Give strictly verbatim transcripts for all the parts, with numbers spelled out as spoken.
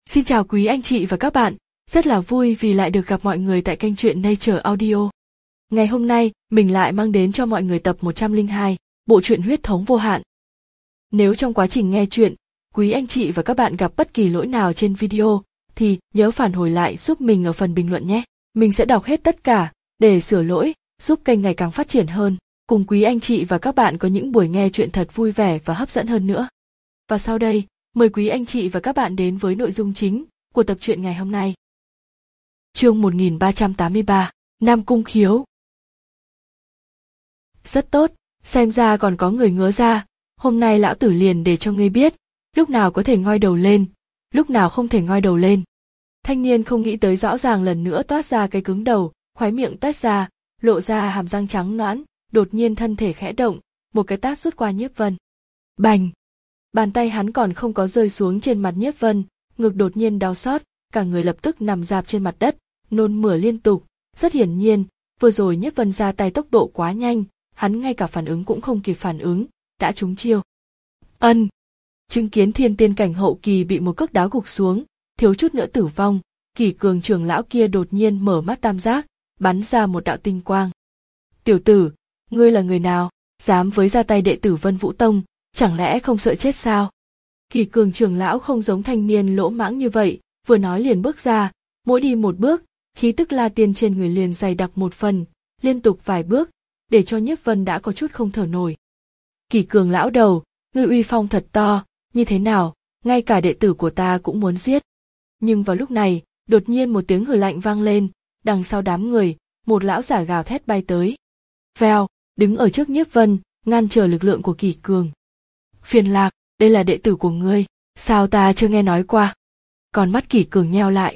Xin chào quý anh chị và các bạn, rất là vui vì lại được gặp mọi người tại kênh truyện Nature Audio. Ngày hôm nay, mình lại mang đến cho mọi người tập một trăm lẻ hai, bộ truyện Huyết thống vô hạn. Nếu trong quá trình nghe truyện, quý anh chị và các bạn gặp bất kỳ lỗi nào trên video, thì nhớ phản hồi lại giúp mình ở phần bình luận nhé. Mình sẽ đọc hết tất cả, để sửa lỗi, giúp kênh ngày càng phát triển hơn, cùng quý anh chị và các bạn có những buổi nghe truyện thật vui vẻ và hấp dẫn hơn nữa. Và sau đây, mời quý anh chị và các bạn đến với nội dung chính của tập truyện ngày hôm nay. Chương một nghìn ba trăm tám mươi ba, Nam Cung Khiếu. Rất tốt, xem ra còn có người ngớ ra, hôm nay lão tử liền để cho ngươi biết, lúc nào có thể ngoi đầu lên, lúc nào không thể ngoi đầu lên. Thanh niên không nghĩ tới rõ ràng lần nữa toát ra cái cứng đầu, khóe miệng toét ra, lộ ra hàm răng trắng nõn, đột nhiên thân thể khẽ động, một cái tát sút qua Nhiếp Vân. Bành! Bàn tay hắn còn không có rơi xuống trên mặt Nhiếp Vân, ngực đột nhiên đau xót, cả người lập tức nằm rạp trên mặt đất, nôn mửa liên tục. Rất hiển nhiên, vừa rồi Nhiếp Vân ra tay tốc độ quá nhanh, hắn ngay cả phản ứng cũng không kịp phản ứng, đã trúng chiêu. Ân! Chứng kiến thiên tiên cảnh hậu kỳ bị một cước đá gục xuống, thiếu chút nữa tử vong, Kỷ Cường trưởng lão kia đột nhiên mở mắt tam giác, bắn ra một đạo tinh quang. Tiểu tử, ngươi là người nào, dám với ra tay đệ tử Vân Vũ Tông, chẳng lẽ không sợ chết sao? Kỷ Cường trưởng lão không giống thanh niên lỗ mãng như vậy, vừa nói liền bước ra, mỗi đi một bước, khí tức La Tiên trên người liền dày đặc một phần, liên tục vài bước, để cho Nhiếp Vân đã có chút không thở nổi. Kỷ Cường lão đầu, ngươi uy phong thật to, như thế nào, ngay cả đệ tử của ta cũng muốn giết. Nhưng vào lúc này, đột nhiên một tiếng hừ lạnh vang lên, đằng sau đám người, một lão giả gào thét bay tới. Vèo, đứng ở trước Nhiếp Vân, ngăn trở lực lượng của Kỷ Cường. Phiền Lạc, đây là đệ tử của ngươi, sao ta chưa nghe nói qua? Còn mắt Kỷ Cường nheo lại.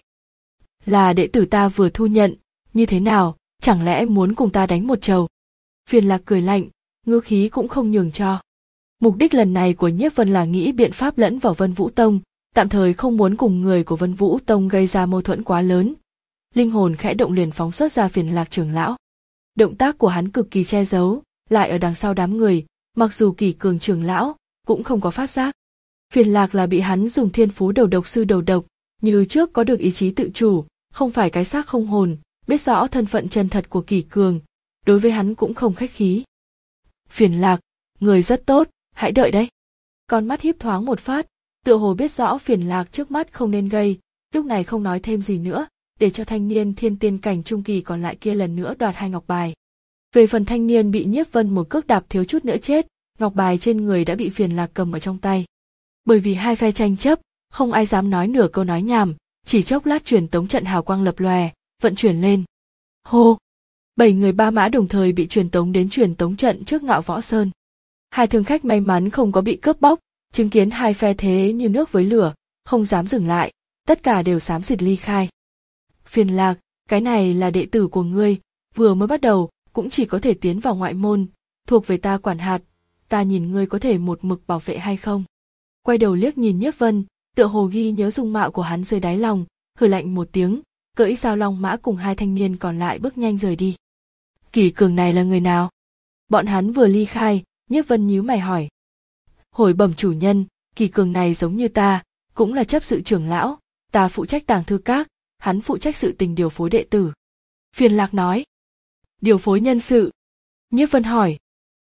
Là đệ tử ta vừa thu nhận, như thế nào, chẳng lẽ muốn cùng ta đánh một trầu? Phiền Lạc cười lạnh, ngữ khí cũng không nhường cho. Mục đích lần này của Nhiếp Vân là nghĩ biện pháp lẫn vào Vân Vũ Tông, tạm thời không muốn cùng người của Vân Vũ Tông gây ra mâu thuẫn quá lớn. Linh hồn khẽ động liền phóng xuất ra Phiền Lạc trưởng lão. Động tác của hắn cực kỳ che giấu, lại ở đằng sau đám người, mặc dù Kỷ Cường trưởng lão cũng không có phát giác. Phiền Lạc là bị hắn dùng thiên phú đầu độc sư đầu độc, như trước có được ý chí tự chủ, không phải cái xác không hồn, biết rõ thân phận chân thật của Kỷ Cường, đối với hắn cũng không khách khí. Phiền Lạc, người rất tốt, hãy đợi đấy. Con mắt híp thoáng một phát, tựa hồ biết rõ Phiền Lạc trước mắt không nên gây, lúc này không nói thêm gì nữa, để cho thanh niên thiên tiên cảnh trung kỳ còn lại kia lần nữa đoạt hai ngọc bài. Về phần thanh niên bị Nhiếp Vân một cước đạp thiếu chút nữa chết, ngọc bài trên người đã bị Phiền Lạc cầm ở trong tay. Bởi vì hai phe tranh chấp, không ai dám nói nửa câu nói nhảm, chỉ chốc lát truyền tống trận hào quang lập lòe, vận chuyển lên. Hô! Bảy người ba mã đồng thời bị truyền tống đến truyền tống trận trước Ngạo Võ Sơn. Hai thương khách may mắn không có bị cướp bóc, chứng kiến hai phe thế như nước với lửa, không dám dừng lại, tất cả đều xám xịt ly khai. Phiền Lạc, cái này là đệ tử của ngươi, vừa mới bắt đầu, cũng chỉ có thể tiến vào ngoại môn, thuộc về ta quản hạt, ta nhìn ngươi có thể một mực bảo vệ hay không. Quay đầu liếc nhìn Nhiếp Vân, tựa hồ ghi nhớ dung mạo của hắn dưới đáy lòng, hừ lạnh một tiếng, cưỡi Giao Long mã cùng hai thanh niên còn lại bước nhanh rời đi. Kỷ Cường này là người nào? Bọn hắn vừa ly khai, Nhiếp Vân nhíu mày hỏi. Hồi bẩm chủ nhân, Kỷ Cường này giống như ta, cũng là chấp sự trưởng lão, ta phụ trách tàng thư các, hắn phụ trách sự tình điều phối đệ tử. Phiền Lạc nói. Điều phối nhân sự. Nhiếp Vân hỏi.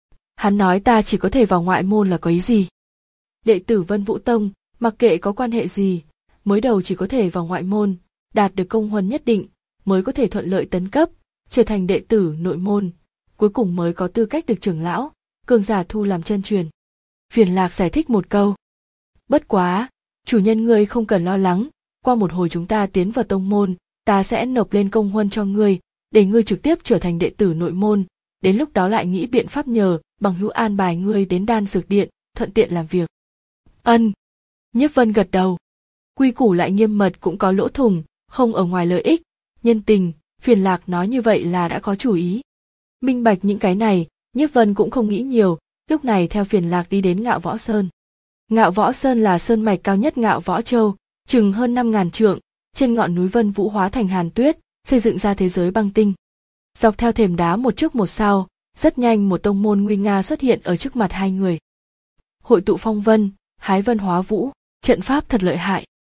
Hắn nói ta chỉ có thể vào ngoại môn là có ý gì? Đệ tử Vân Vũ Tông, mặc kệ có quan hệ gì, mới đầu chỉ có thể vào ngoại môn, đạt được công huân nhất định, mới có thể thuận lợi tấn cấp, trở thành đệ tử nội môn, cuối cùng mới có tư cách được trưởng lão, cường giả thu làm chân truyền. Phiền Lạc giải thích một câu. Bất quá, chủ nhân ngươi không cần lo lắng, qua một hồi chúng ta tiến vào tông môn, ta sẽ nộp lên công huân cho ngươi, để ngươi trực tiếp trở thành đệ tử nội môn, đến lúc đó lại nghĩ biện pháp nhờ bằng hữu an bài ngươi đến đan dược điện, thuận tiện làm việc. Ân. Nhiếp Vân gật đầu. Quy củ lại nghiêm mật cũng có lỗ thủng, không ở ngoài lợi ích, nhân tình, Phiền Lạc nói như vậy là đã có chủ ý. Minh bạch những cái này, Nhiếp Vân cũng không nghĩ nhiều, lúc này theo Phiền Lạc đi đến Ngạo Võ Sơn. Ngạo Võ Sơn là sơn mạch cao nhất Ngạo Võ Châu, chừng hơn năm ngàn trượng, trên ngọn núi Vân Vũ hóa thành hàn tuyết, xây dựng ra thế giới băng tinh. Dọc theo thềm đá một trước một sau, rất nhanh một tông môn nguy nga xuất hiện ở trước mặt hai người. Hội tụ phong vân, hái vân hóa vũ, trận pháp thật lợi hại.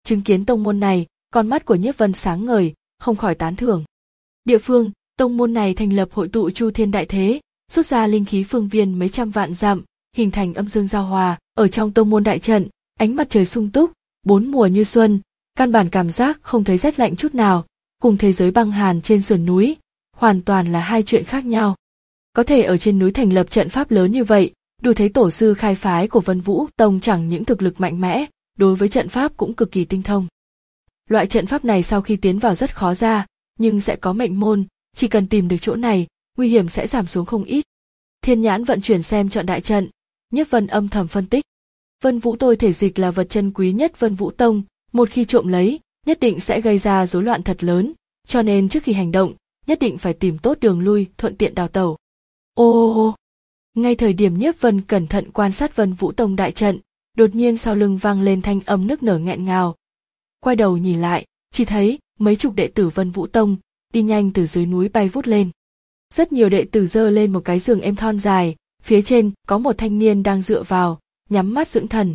Chứng kiến tông môn này, con mắt của Nhiếp Vân sáng ngời, không khỏi tán thưởng. Địa phương, tông môn này thành lập hội tụ chu thiên đại thế, xuất ra linh khí phương viên mấy trăm vạn dặm, hình thành âm dương giao hòa. Ở trong tông môn đại trận, ánh mặt trời sung túc, bốn mùa như xuân, căn bản cảm giác không thấy rét lạnh chút nào, cùng thế giới băng hàn trên sườn núi, hoàn toàn là hai chuyện khác nhau. Có thể ở trên núi thành lập trận pháp lớn như vậy, đủ thấy tổ sư khai phái của Vân Vũ Tông chẳng những thực lực mạnh mẽ, đối với trận pháp cũng cực kỳ tinh thông. Loại trận pháp này sau khi tiến vào rất khó ra, nhưng sẽ có mệnh môn, chỉ cần tìm được chỗ này, nguy hiểm sẽ giảm xuống không ít. Thiên nhãn vận chuyển xem chọn đại trận, Nhiếp Vân âm thầm phân tích. Vân Vũ Tôi thể dịch là vật chân quý nhất Vân Vũ Tông, một khi trộm lấy, nhất định sẽ gây ra rối loạn thật lớn, cho nên trước khi hành động, nhất định phải tìm tốt đường lui, thuận tiện đào tẩu. Ô ô ô. Ngay thời điểm Nhiếp Vân cẩn thận quan sát Vân Vũ Tông đại trận, đột nhiên sau lưng vang lên thanh âm nức nở nghẹn ngào. Quay đầu nhìn lại, chỉ thấy mấy chục đệ tử Vân Vũ Tông đi nhanh từ dưới núi bay vút lên. Rất nhiều đệ tử giơ lên một cái giường êm thon dài, phía trên có một thanh niên đang dựa vào, nhắm mắt dưỡng thần.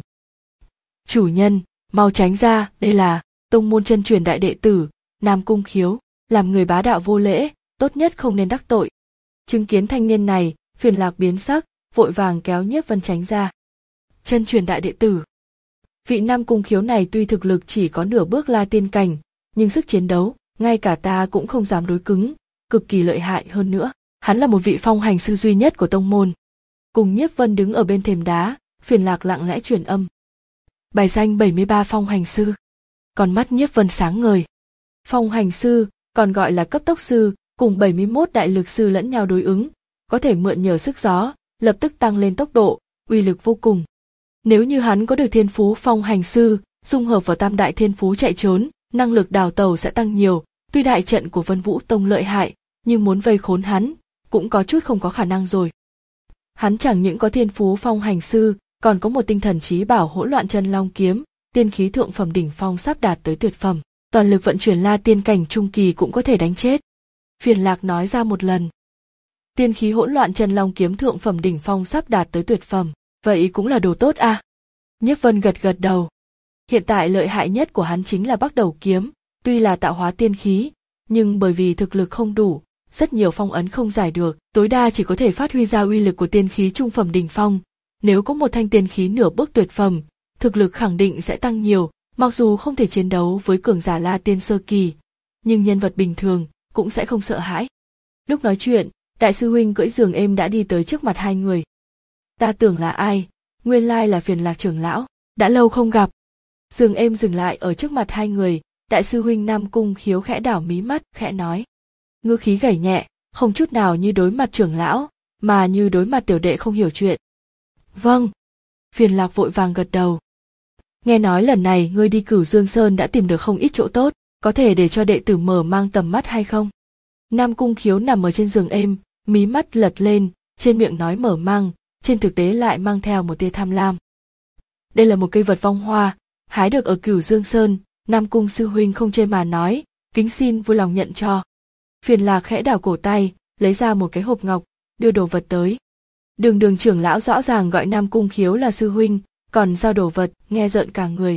Chủ nhân, mau tránh ra, đây là tông môn chân truyền đại đệ tử, Nam Cung Khiếu, làm người bá đạo vô lễ, tốt nhất không nên đắc tội. Chứng kiến thanh niên này, Phiền Lạc biến sắc, vội vàng kéo Nhiếp Vân tránh ra. Chân truyền đại đệ tử. Vị Nam Cung Khiếu này tuy thực lực chỉ có nửa bước La Tiên cảnh, nhưng sức chiến đấu, ngay cả ta cũng không dám đối cứng, cực kỳ lợi hại hơn nữa. Hắn là một vị phong hành sư duy nhất của tông môn. Cùng Nhiếp Vân đứng ở bên thềm đá, Phiền Lạc lặng lẽ truyền âm. Bài danh bảy mươi ba phong hành sư. Con mắt Nhiếp Vân sáng ngời. Phong hành sư, còn gọi là cấp tốc sư, cùng bảy mươi mốt đại lực sư lẫn nhau đối ứng, có thể mượn nhờ sức gió, lập tức tăng lên tốc độ, uy lực vô cùng. Nếu như hắn có được thiên phú phong hành sư, dung hợp vào tam đại thiên phú chạy trốn, năng lực đào tẩu sẽ tăng nhiều. Tuy đại trận của Vân Vũ Tông lợi hại, nhưng muốn vây khốn hắn, cũng có chút không có khả năng rồi. Hắn chẳng những có thiên phú phong hành sư, còn có một tinh thần trí bảo hỗn loạn chân long kiếm, tiên khí thượng phẩm đỉnh phong sắp đạt tới tuyệt phẩm, toàn lực vận chuyển La Tiên cảnh trung kỳ cũng có thể đánh chết. Phiền Lạc nói ra một lần. Tiên khí hỗn loạn chân long kiếm thượng phẩm đỉnh phong sắp đạt tới tuyệt phẩm, vậy cũng là đồ tốt à? Nhiếp Vân gật gật đầu. Hiện tại lợi hại nhất của hắn chính là Bắc Đầu kiếm, tuy là tạo hóa tiên khí, nhưng bởi vì thực lực không đủ, rất nhiều phong ấn không giải được, tối đa chỉ có thể phát huy ra uy lực của tiên khí trung phẩm đỉnh phong. Nếu có một thanh tiên khí nửa bước tuyệt phẩm, thực lực khẳng định sẽ tăng nhiều, mặc dù không thể chiến đấu với cường giả La Tiên sơ kỳ, nhưng nhân vật bình thường cũng sẽ không sợ hãi. Lúc nói chuyện, đại sư huynh cưỡi giường êm đã đi tới trước mặt hai người. Ta tưởng là ai, nguyên lai là Phiền Lạc trưởng lão, đã lâu không gặp. Giường êm dừng lại ở trước mặt hai người, đại sư huynh Nam Cung Khiếu khẽ đảo mí mắt, khẽ nói. Ngữ khí gảy nhẹ, không chút nào như đối mặt trưởng lão, mà như đối mặt tiểu đệ không hiểu chuyện. Vâng. Phiền Lạc vội vàng gật đầu. Nghe nói lần này ngươi đi Cửu Dương Sơn đã tìm được không ít chỗ tốt, có thể để cho đệ tử mở mang tầm mắt hay không? Nam Cung Khiếu nằm ở trên giường êm, mí mắt lật lên, trên miệng nói mở mang, trên thực tế lại mang theo một tia tham lam. Đây là một cây vật vong hoa, hái được ở Cửu Dương Sơn, Nam Cung sư huynh không chê mà nói, kính xin vui lòng nhận cho. Phiền Lạc khẽ đảo cổ tay, lấy ra một cái hộp ngọc, đưa đồ vật tới. Đường Đường trưởng lão rõ ràng gọi Nam Cung Khiếu là sư huynh, còn giao đồ vật, nghe rợn cả người.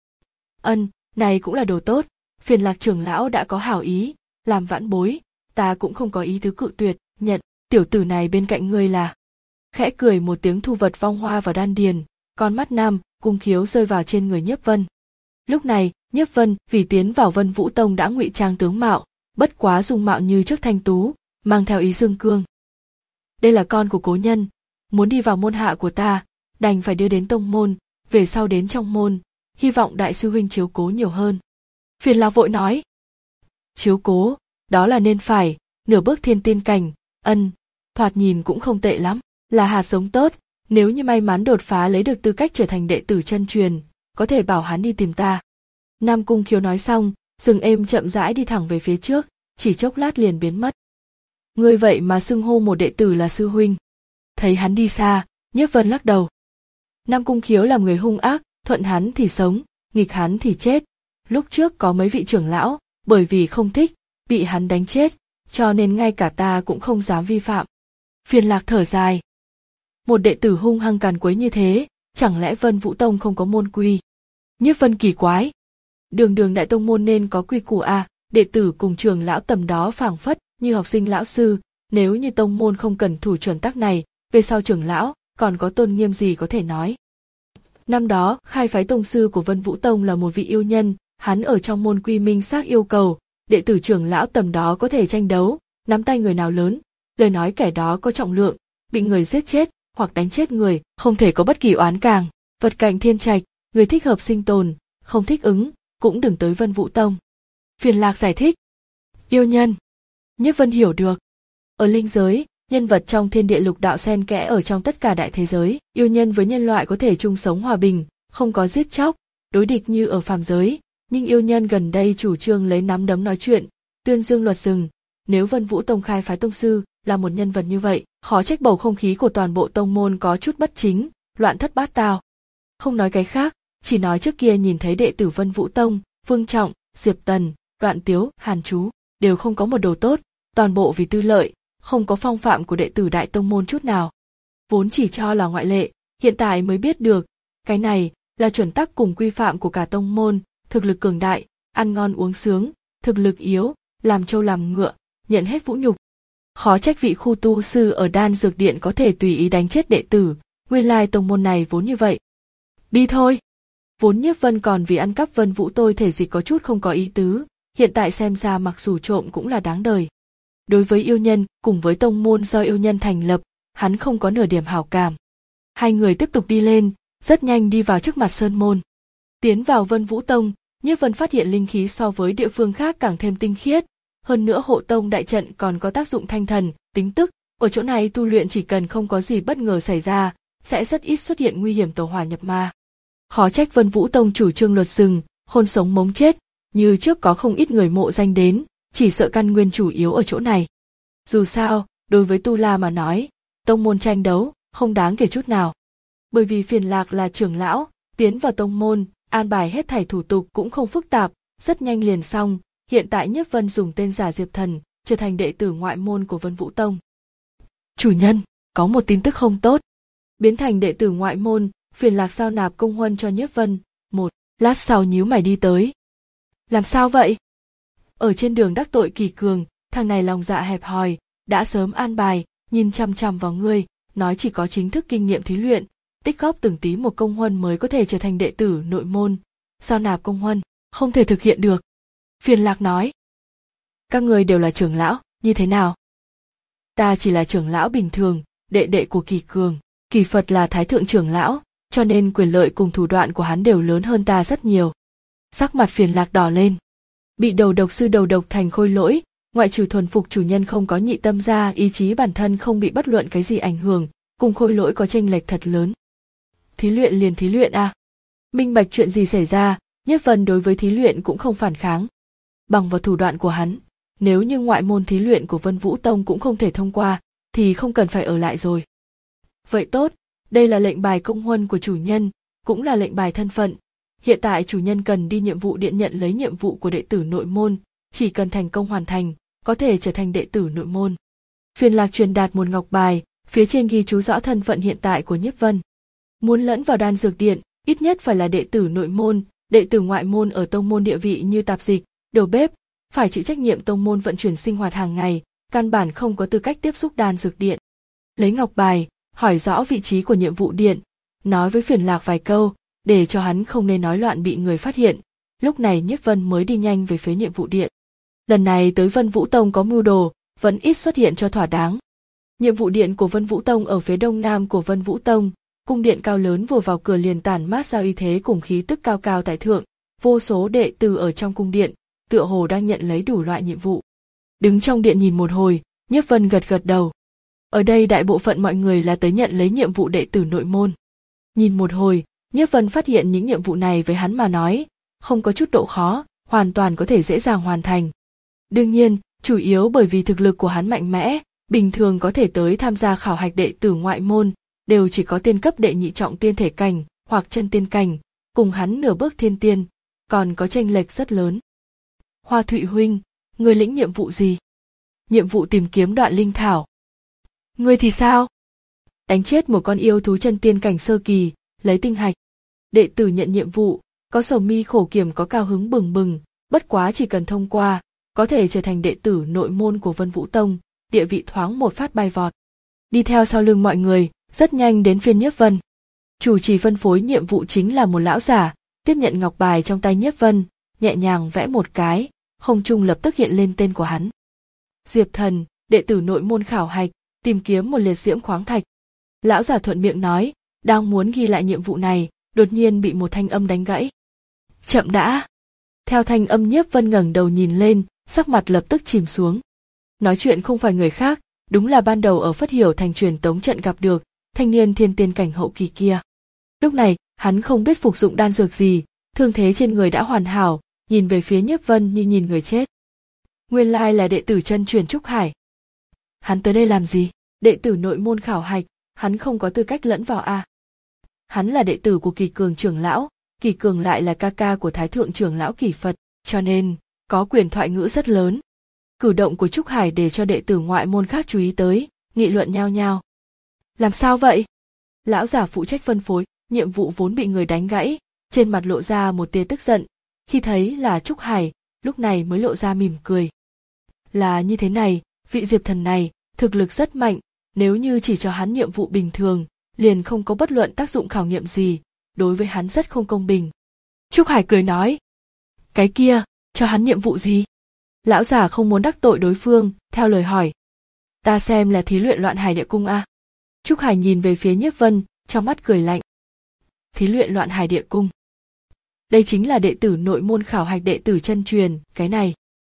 Ân, này cũng là đồ tốt, Phiền Lạc trưởng lão đã có hảo ý, làm vãn bối, ta cũng không có ý tứ cự tuyệt, nhận, tiểu tử này bên cạnh ngươi là. Khẽ cười một tiếng thu vật vong hoa vào đan điền, con mắt Nam Cung Khiếu rơi vào trên người Nhiếp Vân. Lúc này, Nhiếp Vân vì tiến vào Vân Vũ Tông đã ngụy trang tướng mạo, bất quá dung mạo như trước thanh tú, mang theo ý dương cương. Đây là con của cố nhân, muốn đi vào môn hạ của ta, đành phải đưa đến tông môn, về sau đến trong môn, hy vọng đại sư huynh chiếu cố nhiều hơn. Phiền Lạc vội nói. Chiếu cố, đó là nên phải, nửa bước thiên tiên cảnh, ân, thoạt nhìn cũng không tệ lắm, là hạt giống tốt, nếu như may mắn đột phá lấy được tư cách trở thành đệ tử chân truyền, có thể bảo hắn đi tìm ta. Nam Cung Khiếu nói xong, dừng êm chậm rãi đi thẳng về phía trước, chỉ chốc lát liền biến mất. Ngươi vậy mà xưng hô một đệ tử là sư huynh. Thấy hắn đi xa, Nhiếp Vân lắc đầu. Nam Cung Khiếu làm người hung ác, thuận hắn thì sống, nghịch hắn thì chết. Lúc trước có mấy vị trưởng lão, bởi vì không thích, bị hắn đánh chết, cho nên ngay cả ta cũng không dám vi phạm. Phiền Lạc thở dài. Một đệ tử hung hăng càn quấy như thế, chẳng lẽ Vân Vũ Tông không có môn quy? Nhiếp Vân kỳ quái. Đường đường đại tông môn nên có quy củ à, đệ tử cùng trường lão tầm đó phảng phất như học sinh lão sư, nếu như tông môn không cần thủ chuẩn tắc này, về sau trưởng lão còn có tôn nghiêm gì có thể nói. Năm đó, khai phái tông sư của Vân Vũ Tông là một vị yêu nhân, hắn ở trong môn quy minh xác yêu cầu, đệ tử trưởng lão tầm đó có thể tranh đấu, nắm tay người nào lớn, lời nói kẻ đó có trọng lượng, bị người giết chết hoặc đánh chết người, không thể có bất kỳ oán càng. Vật cạnh thiên trạch, người thích hợp sinh tồn, không thích ứng, cũng đừng tới Vân Vũ Tông. Phiền Lạc giải thích. Yêu nhân. Nhiếp Vân hiểu được. Ở linh giới, nhân vật trong thiên địa lục đạo xen kẽ ở trong tất cả đại thế giới, yêu nhân với nhân loại có thể chung sống hòa bình, không có giết chóc, đối địch như ở phàm giới, nhưng yêu nhân gần đây chủ trương lấy nắm đấm nói chuyện, tuyên dương luật rừng. Nếu Vân Vũ Tông khai phái tông sư là một nhân vật như vậy, khó trách bầu không khí của toàn bộ tông môn có chút bất chính, loạn thất bát tao. Không nói cái khác, chỉ nói trước kia nhìn thấy đệ tử Vân Vũ Tông, Vương Trọng, Diệp Tần, Đoạn Tiếu, Hàn Chú, đều không có một đồ tốt, toàn bộ vì tư lợi, không có phong phạm của đệ tử đại tông môn chút nào. Vốn chỉ cho là ngoại lệ, hiện tại mới biết được, cái này là chuẩn tắc cùng quy phạm của cả tông môn, thực lực cường đại, ăn ngon uống sướng, thực lực yếu, làm trâu làm ngựa, nhận hết vũ nhục. Khó trách vị khu tu sư ở Đan Dược Điện có thể tùy ý đánh chết đệ tử, nguyên lai tông môn này vốn như vậy. Đi thôi. Vốn Nhiếp Vân còn vì ăn cắp Vân Vũ tôi thể dịch có chút không có ý tứ, hiện tại xem ra mặc dù trộm cũng là đáng đời. Đối với yêu nhân cùng với tông môn do yêu nhân thành lập, hắn không có nửa điểm hảo cảm. Hai người tiếp tục đi lên, rất nhanh đi vào trước mặt sơn môn. Tiến vào Vân Vũ Tông, Nhiếp Vân phát hiện linh khí so với địa phương khác càng thêm tinh khiết, hơn nữa hộ tông đại trận còn có tác dụng thanh thần, tính tức, ở chỗ này tu luyện chỉ cần không có gì bất ngờ xảy ra, sẽ rất ít xuất hiện nguy hiểm tẩu hỏa nhập ma. Khó trách Vân Vũ Tông chủ trương luật rừng, khôn sống mống chết, như trước có không ít người mộ danh đến, chỉ sợ căn nguyên chủ yếu ở chỗ này. Dù sao, đối với tu la mà nói, tông môn tranh đấu không đáng kể chút nào. Bởi vì Phiền Lạc là trưởng lão, tiến vào tông môn, an bài hết thảy thủ tục cũng không phức tạp, rất nhanh liền xong. Hiện tại Nhiếp Vân dùng tên giả Diệp Thần, trở thành đệ tử ngoại môn của Vân Vũ Tông. Chủ nhân, có một tin tức không tốt. Biến thành đệ tử ngoại môn, Phiền Lạc giao nạp công huân cho Nhiếp Vân. Một lát sau nhíu mày đi tới. Làm sao vậy? Ở trên đường đắc tội Kỳ Cường, thằng này lòng dạ hẹp hòi, đã sớm an bài, nhìn chằm chằm vào ngươi, nói chỉ có chính thức kinh nghiệm thí luyện, tích góp từng tí một công huân mới có thể trở thành đệ tử nội môn. Giao nạp công huân, không thể thực hiện được. Phiền Lạc nói. Các người đều là trưởng lão, như thế nào? Ta chỉ là trưởng lão bình thường, đệ đệ của Kỳ Cường. Kỳ Phật là thái thượng trưởng lão, cho nên quyền lợi cùng thủ đoạn của hắn đều lớn hơn ta rất nhiều. Sắc mặt Phiền Lạc đỏ lên. Bị đầu độc sư đầu độc thành khôi lỗi, ngoại trừ thuần phục chủ nhân không có nhị tâm ra, ý chí bản thân không bị bất luận cái gì ảnh hưởng, cùng khôi lỗi có chênh lệch thật lớn. Thí luyện liền thí luyện à? Minh bạch chuyện gì xảy ra, Nhiếp Vân đối với thí luyện cũng không phản kháng. Bằng vào thủ đoạn của hắn, nếu như ngoại môn thí luyện của Vân Vũ Tông cũng không thể thông qua, thì không cần phải ở lại rồi. Vậy tốt, đây là lệnh bài công huân của chủ nhân, cũng là lệnh bài thân phận. Hiện tại chủ nhân cần đi nhiệm vụ điện nhận lấy nhiệm vụ của đệ tử nội môn, chỉ cần thành công hoàn thành, có thể trở thành đệ tử nội môn. Phiền Lạc truyền đạt một ngọc bài, phía trên ghi chú rõ thân phận hiện tại của Nhiếp Vân. Muốn lẫn vào Đan Dược Điện, ít nhất phải là đệ tử nội môn, đệ tử ngoại môn ở tông môn địa vị như tạp dịch, đầu bếp, phải chịu trách nhiệm tông môn vận chuyển sinh hoạt hàng ngày, căn bản không có tư cách tiếp xúc Đan Dược Điện. Lấy ngọc bài, hỏi rõ vị trí của nhiệm vụ điện, nói với Phiền Lạc vài câu, để cho hắn không nên nói loạn bị người phát hiện. Lúc này Nhiếp Vân mới đi nhanh về phía nhiệm vụ điện. Lần này tới Vân Vũ Tông có mưu đồ, vẫn ít xuất hiện cho thỏa đáng. Nhiệm vụ điện của Vân Vũ Tông ở phía đông nam của Vân Vũ Tông, cung điện cao lớn vừa vào cửa liền tản mát ra uy thế cùng khí tức cao cao tại thượng, vô số đệ tử ở trong cung điện, tựa hồ đang nhận lấy đủ loại nhiệm vụ. Đứng trong điện nhìn một hồi, Nhiếp Vân gật gật đầu. Ở đây đại bộ phận mọi người là tới nhận lấy nhiệm vụ đệ tử nội môn. Nhìn một hồi, Nhiếp Vân phát hiện những nhiệm vụ này với hắn mà nói, không có chút độ khó, hoàn toàn có thể dễ dàng hoàn thành. Đương nhiên, chủ yếu bởi vì thực lực của hắn mạnh mẽ, bình thường có thể tới tham gia khảo hạch đệ tử ngoại môn, đều chỉ có tiên cấp đệ nhị trọng tiên thể cảnh, hoặc chân tiên cảnh, cùng hắn nửa bước thiên tiên, còn có chênh lệch rất lớn. Hoa Thụy huynh, ngươi lĩnh nhiệm vụ gì? Nhiệm vụ tìm kiếm đoạn linh thảo. Ngươi thì sao? Đánh chết một con yêu thú chân tiên cảnh sơ kỳ, lấy tinh hạch. Đệ tử nhận nhiệm vụ, có sầu mi khổ kiểm, có cao hứng bừng bừng, bất quá chỉ cần thông qua, có thể trở thành đệ tử nội môn của Vân Vũ Tông, địa vị thoáng một phát bay vọt. Đi theo sau lưng mọi người, rất nhanh đến phiên Nhiếp Vân. Chủ trì phân phối nhiệm vụ chính là một lão giả, tiếp nhận ngọc bài trong tay Nhiếp Vân, nhẹ nhàng vẽ một cái, không trung lập tức hiện lên tên của hắn. Diệp Thần, đệ tử nội môn khảo hạch, tìm kiếm một liệt diễm khoáng thạch. Lão giả thuận miệng nói, đang muốn ghi lại nhiệm vụ này, đột nhiên bị một thanh âm đánh gãy. Chậm đã. Theo thanh âm, Nhiếp Vân ngẩng đầu nhìn lên, sắc mặt lập tức chìm xuống. Nói chuyện không phải người khác, đúng là ban đầu ở Phất Hiểu Thành truyền tống trận gặp được, thanh niên thiên tiên cảnh hậu kỳ kia. Lúc này, hắn không biết phục dụng đan dược gì, thương thế trên người đã hoàn hảo, nhìn về phía Nhiếp Vân như nhìn người chết. Nguyên lai là đệ tử chân truyền Trúc Hải. Hắn tới đây làm gì? Đệ tử nội môn khảo hạch, hắn không có tư cách lẫn vào à? Hắn là đệ tử của Kỳ Cường trưởng lão, Kỳ Cường lại là ca ca của Thái thượng trưởng lão Kỳ Phật, cho nên có quyền thoại ngữ rất lớn. Cử động của Trúc Hải để cho đệ tử ngoại môn khác chú ý tới, nghị luận nhao nhao. Làm sao vậy? Lão giả phụ trách phân phối nhiệm vụ vốn bị người đánh gãy, trên mặt lộ ra một tia tức giận, khi thấy là Trúc Hải, lúc này mới lộ ra mỉm cười. Là như thế này, vị Diệp Thần này, thực lực rất mạnh, nếu như chỉ cho hắn nhiệm vụ bình thường, liền không có bất luận tác dụng khảo nghiệm gì, đối với hắn rất không công bình. Trúc Hải cười nói, cái kia, cho hắn nhiệm vụ gì? Lão giả không muốn đắc tội đối phương, theo lời hỏi. Ta xem là thí luyện Loạn Hải Địa Cung a. Trúc Hải nhìn về phía Nhiếp Vân, trong mắt cười lạnh. Thí luyện Loạn Hải Địa Cung. Đây chính là đệ tử nội môn khảo hạch đệ tử chân truyền, cái này.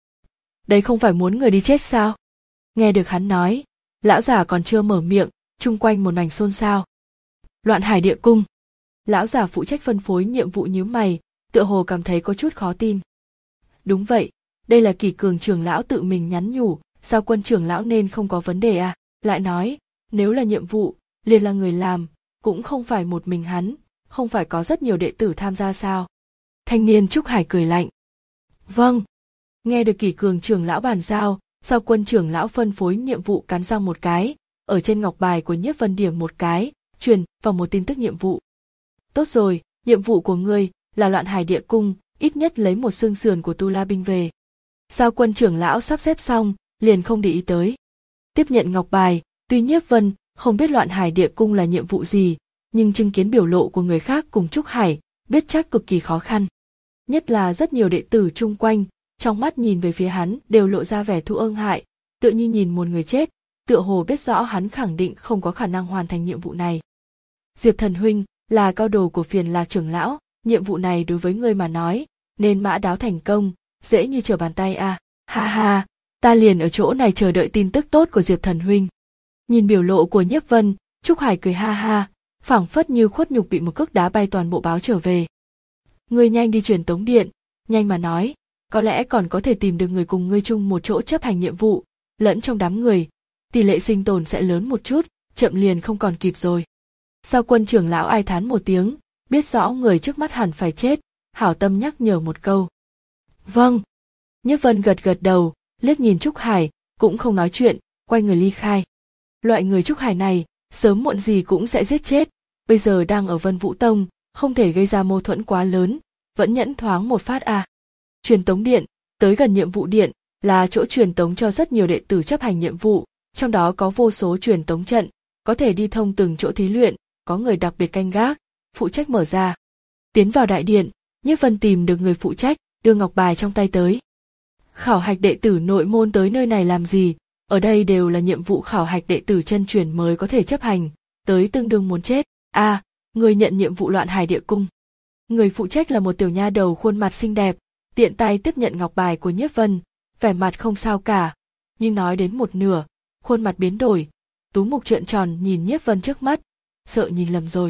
Đây không phải muốn người đi chết sao? Nghe được hắn nói, lão giả còn chưa mở miệng, chung quanh một mảnh xôn xao. Loạn Hải Địa Cung. Lão giả phụ trách phân phối nhiệm vụ nhíu mày, tựa hồ cảm thấy có chút khó tin. Đúng vậy, đây là Kỳ Cường trưởng lão tự mình nhắn nhủ, Giao Quân trưởng lão nên không có vấn đề à? Lại nói, nếu là nhiệm vụ, liền là người làm, cũng không phải một mình hắn, không phải có rất nhiều đệ tử tham gia sao? Thanh niên Trúc Hải cười lạnh. Vâng. Nghe được Kỳ Cường trưởng lão bàn giao, Giao Quân trưởng lão phân phối nhiệm vụ cắn răng một cái, ở trên ngọc bài của Nhiếp Vân điểm một cái, truyền vào một tin tức nhiệm vụ. Tốt rồi, nhiệm vụ của ngươi là Loạn Hải Địa Cung, ít nhất lấy một xương sườn của Tu La binh về. Giao Quân trưởng lão sắp xếp xong, liền không để ý tới. Tiếp nhận ngọc bài, tuy Nhiếp Vân không biết Loạn Hải Địa Cung là nhiệm vụ gì, nhưng chứng kiến biểu lộ của người khác cùng Trúc Hải, biết chắc cực kỳ khó khăn. Nhất là rất nhiều đệ tử chung quanh, trong mắt nhìn về phía hắn đều lộ ra vẻ thụ ương hại, tựa như nhìn một người chết, tựa hồ biết rõ hắn khẳng định không có khả năng hoàn thành nhiệm vụ này. Diệp Thần huynh là cao đồ của Phiền Lạc trưởng lão, nhiệm vụ này đối với ngươi mà nói, nên mã đáo thành công, dễ như trở bàn tay à. Ha ha, ta liền ở chỗ này chờ đợi tin tức tốt của Diệp Thần huynh. Nhìn biểu lộ của Nhiếp Vân, Trúc Hải cười ha ha, phảng phất như khuất nhục bị một cước đá bay toàn bộ báo trở về. Ngươi nhanh đi truyền tống điện, nhanh mà nói, có lẽ còn có thể tìm được người cùng ngươi chung một chỗ chấp hành nhiệm vụ, lẫn trong đám người, tỷ lệ sinh tồn sẽ lớn một chút, chậm liền không còn kịp rồi. Giao Quân trưởng lão ai thán một tiếng, biết rõ người trước mắt hẳn phải chết, hảo tâm nhắc nhở một câu. Vâng. Nhiếp Vân gật gật đầu, liếc nhìn Trúc Hải, cũng không nói chuyện, quay người ly khai. Loại người Trúc Hải này, sớm muộn gì cũng sẽ giết chết, bây giờ đang ở Vân Vũ Tông, không thể gây ra mâu thuẫn quá lớn, vẫn nhẫn thoáng một phát à. Truyền tống điện, tới gần nhiệm vụ điện, là chỗ truyền tống cho rất nhiều đệ tử chấp hành nhiệm vụ, trong đó có vô số truyền tống trận, có thể đi thông từng chỗ thí luyện, có người đặc biệt canh gác, phụ trách mở ra. Tiến vào đại điện, Nhiếp Vân tìm được người phụ trách, đưa ngọc bài trong tay tới. Khảo hạch đệ tử nội môn tới nơi này làm gì? Ở đây đều là nhiệm vụ khảo hạch đệ tử chân truyền mới có thể chấp hành, tới tương đương muốn chết. A, à, người nhận nhiệm vụ Loạn Hải Địa Cung. Người phụ trách là một tiểu nha đầu khuôn mặt xinh đẹp, tiện tay tiếp nhận ngọc bài của Nhiếp Vân, vẻ mặt không sao cả, nhưng nói đến một nửa, khuôn mặt biến đổi, tú mục trợn tròn nhìn Nhiếp Vân trước mắt, sợ nhìn lầm rồi.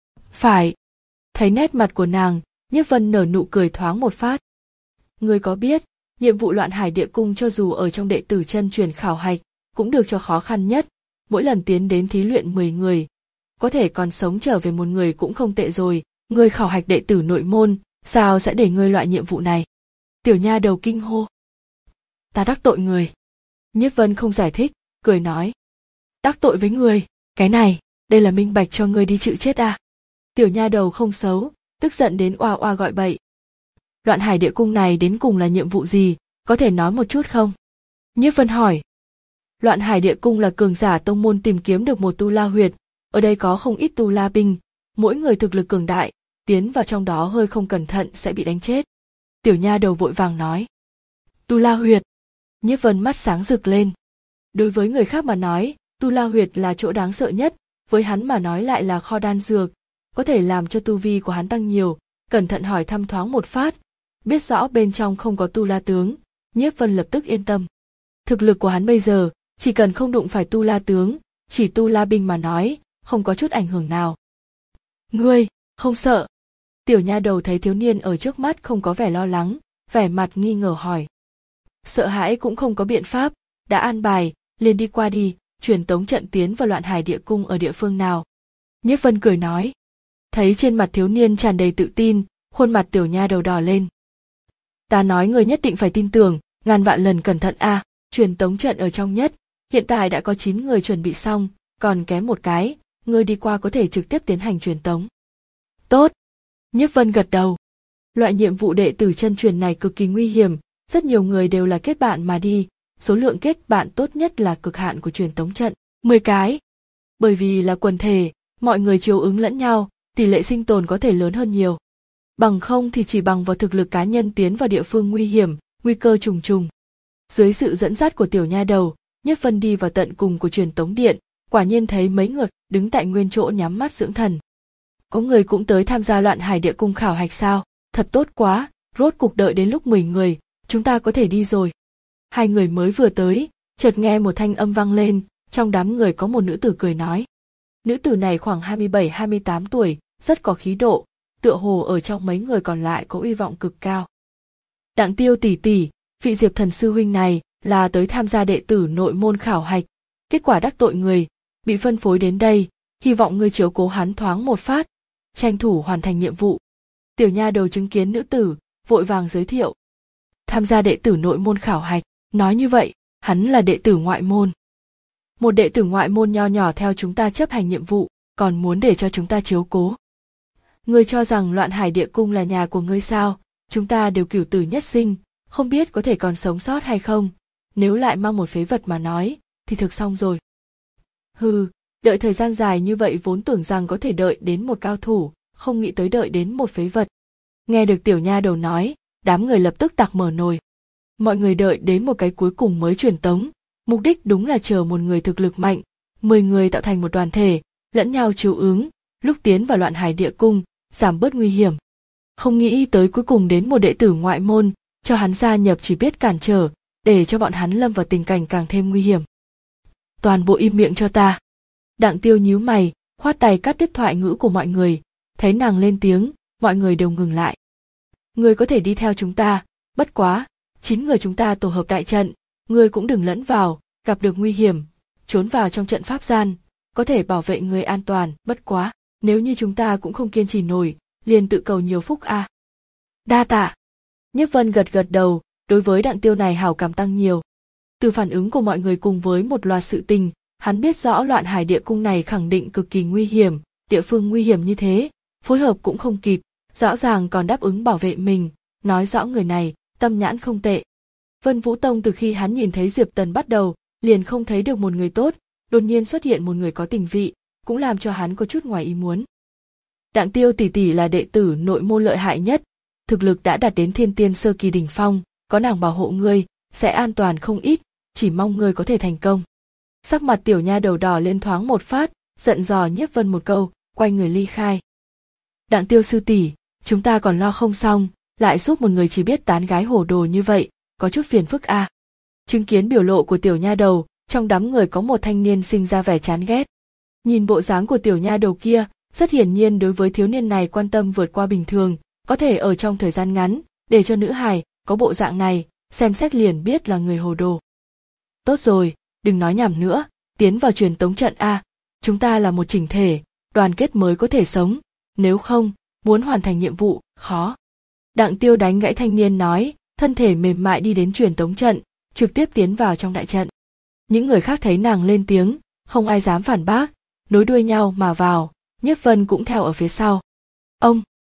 Phải. Thấy nét mặt của nàng, Nhiếp Vân nở nụ cười thoáng một phát. Ngươi có biết, nhiệm vụ Loạn Hải Địa Cung cho dù ở trong đệ tử chân truyền khảo hạch, cũng được cho khó khăn nhất, mỗi lần tiến đến thí luyện mười người, có thể còn sống trở về một người cũng không tệ rồi, ngươi khảo hạch đệ tử nội môn, sao sẽ để ngươi loại nhiệm vụ này? Tiểu nha đầu kinh hô. Ta đắc tội người. Nhiếp Vân không giải thích, cười nói. Đắc tội với người, cái này, đây là minh bạch cho ngươi đi chịu chết à? Tiểu nha đầu không xấu, tức giận đến oa oa gọi bậy. Loạn Hải Địa Cung này đến cùng là nhiệm vụ gì, có thể nói một chút không? Nhiếp Vân hỏi. Loạn Hải Địa Cung là cường giả tông môn tìm kiếm được một tu la huyệt, ở đây có không ít tu la binh, mỗi người thực lực cường đại, tiến vào trong đó hơi không cẩn thận sẽ bị đánh chết. Tiểu nha đầu vội vàng nói. Tu la huyệt. Nhiếp Vân mắt sáng rực lên. Đối với người khác mà nói, tu la huyệt là chỗ đáng sợ nhất, với hắn mà nói lại là kho đan dược, có thể làm cho tu vi của hắn tăng nhiều. Cẩn thận hỏi thăm thoáng một phát, biết rõ bên trong không có tu la tướng, Nhiếp Vân lập tức yên tâm. Thực lực của hắn bây giờ, chỉ cần không đụng phải tu la tướng, chỉ tu la binh mà nói, không có chút ảnh hưởng nào. Ngươi, không sợ? Tiểu nha đầu thấy thiếu niên ở trước mắt không có vẻ lo lắng, vẻ mặt nghi ngờ hỏi. Sợ hãi cũng không có biện pháp, đã an bài, liền đi qua đi, truyền tống trận tiến vào Loạn Hải Địa Cung ở địa phương nào. Nhiếp Vân cười nói. Thấy trên mặt thiếu niên tràn đầy tự tin, khuôn mặt tiểu nha đầu đỏ lên. Ta nói ngươi nhất định phải tin tưởng, ngàn vạn lần cẩn thận a. À, truyền tống trận ở trong nhất, hiện tại đã có chín người chuẩn bị xong, còn kém một cái, ngươi đi qua có thể trực tiếp tiến hành truyền tống. Tốt. Nhiếp Vân gật đầu. Loại nhiệm vụ đệ tử chân truyền này cực kỳ nguy hiểm, rất nhiều người đều là kết bạn mà đi, số lượng kết bạn tốt nhất là cực hạn của truyền tống trận, mười cái. Bởi vì là quần thể, mọi người chiếu ứng lẫn nhau, tỷ lệ sinh tồn có thể lớn hơn nhiều. Bằng không thì chỉ bằng vào thực lực cá nhân tiến vào địa phương nguy hiểm, nguy cơ trùng trùng. Dưới sự dẫn dắt của tiểu nha đầu, Nhiếp Vân đi vào tận cùng của truyền tống điện, quả nhiên thấy mấy người đứng tại nguyên chỗ nhắm mắt dưỡng thần. Có người cũng tới tham gia Loạn Hải Địa Cung khảo hạch sao? Thật tốt quá, rốt cục đợi đến lúc mười người, chúng ta có thể đi rồi. Hai người mới vừa tới, chợt nghe một thanh âm vang lên, trong đám người có một nữ tử cười nói. Nữ tử này khoảng hai mươi bảy hai mươi tám tuổi, rất có khí độ, tựa hồ ở trong mấy người còn lại có uy vọng cực cao. Đặng Tiêu tỷ tỷ, vị Diệp Thần sư huynh này là tới tham gia đệ tử nội môn khảo hạch, kết quả đắc tội người, bị phân phối đến đây, hy vọng ngươi chiếu cố hắn thoáng một phát, tranh thủ hoàn thành nhiệm vụ. Tiểu nha đầu chứng kiến nữ tử, vội vàng giới thiệu. Tham gia đệ tử nội môn khảo hạch, nói như vậy, hắn là đệ tử ngoại môn. Một đệ tử ngoại môn nho nhỏ theo chúng ta chấp hành nhiệm vụ, còn muốn để cho chúng ta chiếu cố. Ngươi cho rằng Loạn Hải Địa Cung là nhà của ngươi sao? Chúng ta đều cửu tử nhất sinh, không biết có thể còn sống sót hay không. Nếu lại mang một phế vật mà nói, thì thực xong rồi. Hừ, đợi thời gian dài như vậy vốn tưởng rằng có thể đợi đến một cao thủ, không nghĩ tới đợi đến một phế vật. Nghe được tiểu nha đầu nói, đám người lập tức tặc mở nồi. Mọi người đợi đến một cái cuối cùng mới truyền tống, mục đích đúng là chờ một người thực lực mạnh, mười người tạo thành một đoàn thể, lẫn nhau chiếu ứng, lúc tiến vào Loạn Hải Địa Cung, giảm bớt nguy hiểm. Không nghĩ tới cuối cùng đến một đệ tử ngoại môn, cho hắn gia nhập chỉ biết cản trở, để cho bọn hắn lâm vào tình cảnh càng thêm nguy hiểm. Toàn bộ im miệng cho ta. Đặng Tiêu nhíu mày, khoát tay cắt đứt thoại ngữ của mọi người, thấy nàng lên tiếng, mọi người đều ngừng lại. Ngươi có thể đi theo chúng ta, bất quá, chín người chúng ta tổ hợp đại trận, ngươi cũng đừng lẫn vào, gặp được nguy hiểm, trốn vào trong trận pháp gian, có thể bảo vệ người an toàn, bất quá, nếu như chúng ta cũng không kiên trì nổi, liền tự cầu nhiều phúc a. À. Đa tạ. Nhiếp Vân gật gật đầu, đối với Đặng Tiêu này hảo cảm tăng nhiều. Từ phản ứng của mọi người cùng với một loạt sự tình, hắn biết rõ Loạn Hải Địa Cung này khẳng định cực kỳ nguy hiểm, địa phương nguy hiểm như thế, phối hợp cũng không kịp, rõ ràng còn đáp ứng bảo vệ mình, nói rõ người này, tâm nhãn không tệ. Vân Vũ Tông từ khi hắn nhìn thấy Diệp Tần bắt đầu, liền không thấy được một người tốt, đột nhiên xuất hiện một người có tình vị, cũng làm cho hắn có chút ngoài ý muốn. Đặng Tiêu tỷ tỷ là đệ tử nội môn lợi hại nhất, thực lực đã đạt đến thiên tiên sơ kỳ đỉnh phong, có nàng bảo hộ ngươi, sẽ an toàn không ít, chỉ mong ngươi có thể thành công. Sắc mặt tiểu nha đầu đỏ lên thoáng một phát, giận dò Nhiếp Vân một câu, quay người ly khai. Đặng Tiêu sư tỷ, chúng ta còn lo không xong, lại giúp một người chỉ biết tán gái hồ đồ như vậy, có chút phiền phức a. À. Chứng kiến biểu lộ của tiểu nha đầu, trong đám người có một thanh niên sinh ra vẻ chán ghét. Nhìn bộ dáng của tiểu nha đầu kia, rất hiển nhiên đối với thiếu niên này quan tâm vượt qua bình thường, có thể ở trong thời gian ngắn, để cho nữ hài có bộ dạng này, xem xét liền biết là người hồ đồ. Tốt rồi, đừng nói nhảm nữa, tiến vào truyền tống trận a, chúng ta là một chỉnh thể, đoàn kết mới có thể sống, nếu không, muốn hoàn thành nhiệm vụ, khó. Đặng Tiêu đánh gãy thanh niên nói, thân thể mềm mại đi đến truyền tống trận, trực tiếp tiến vào trong đại trận. Những người khác thấy nàng lên tiếng, không ai dám phản bác, nối đuôi nhau mà vào, Nhiếp Vân cũng theo ở phía sau. Ông!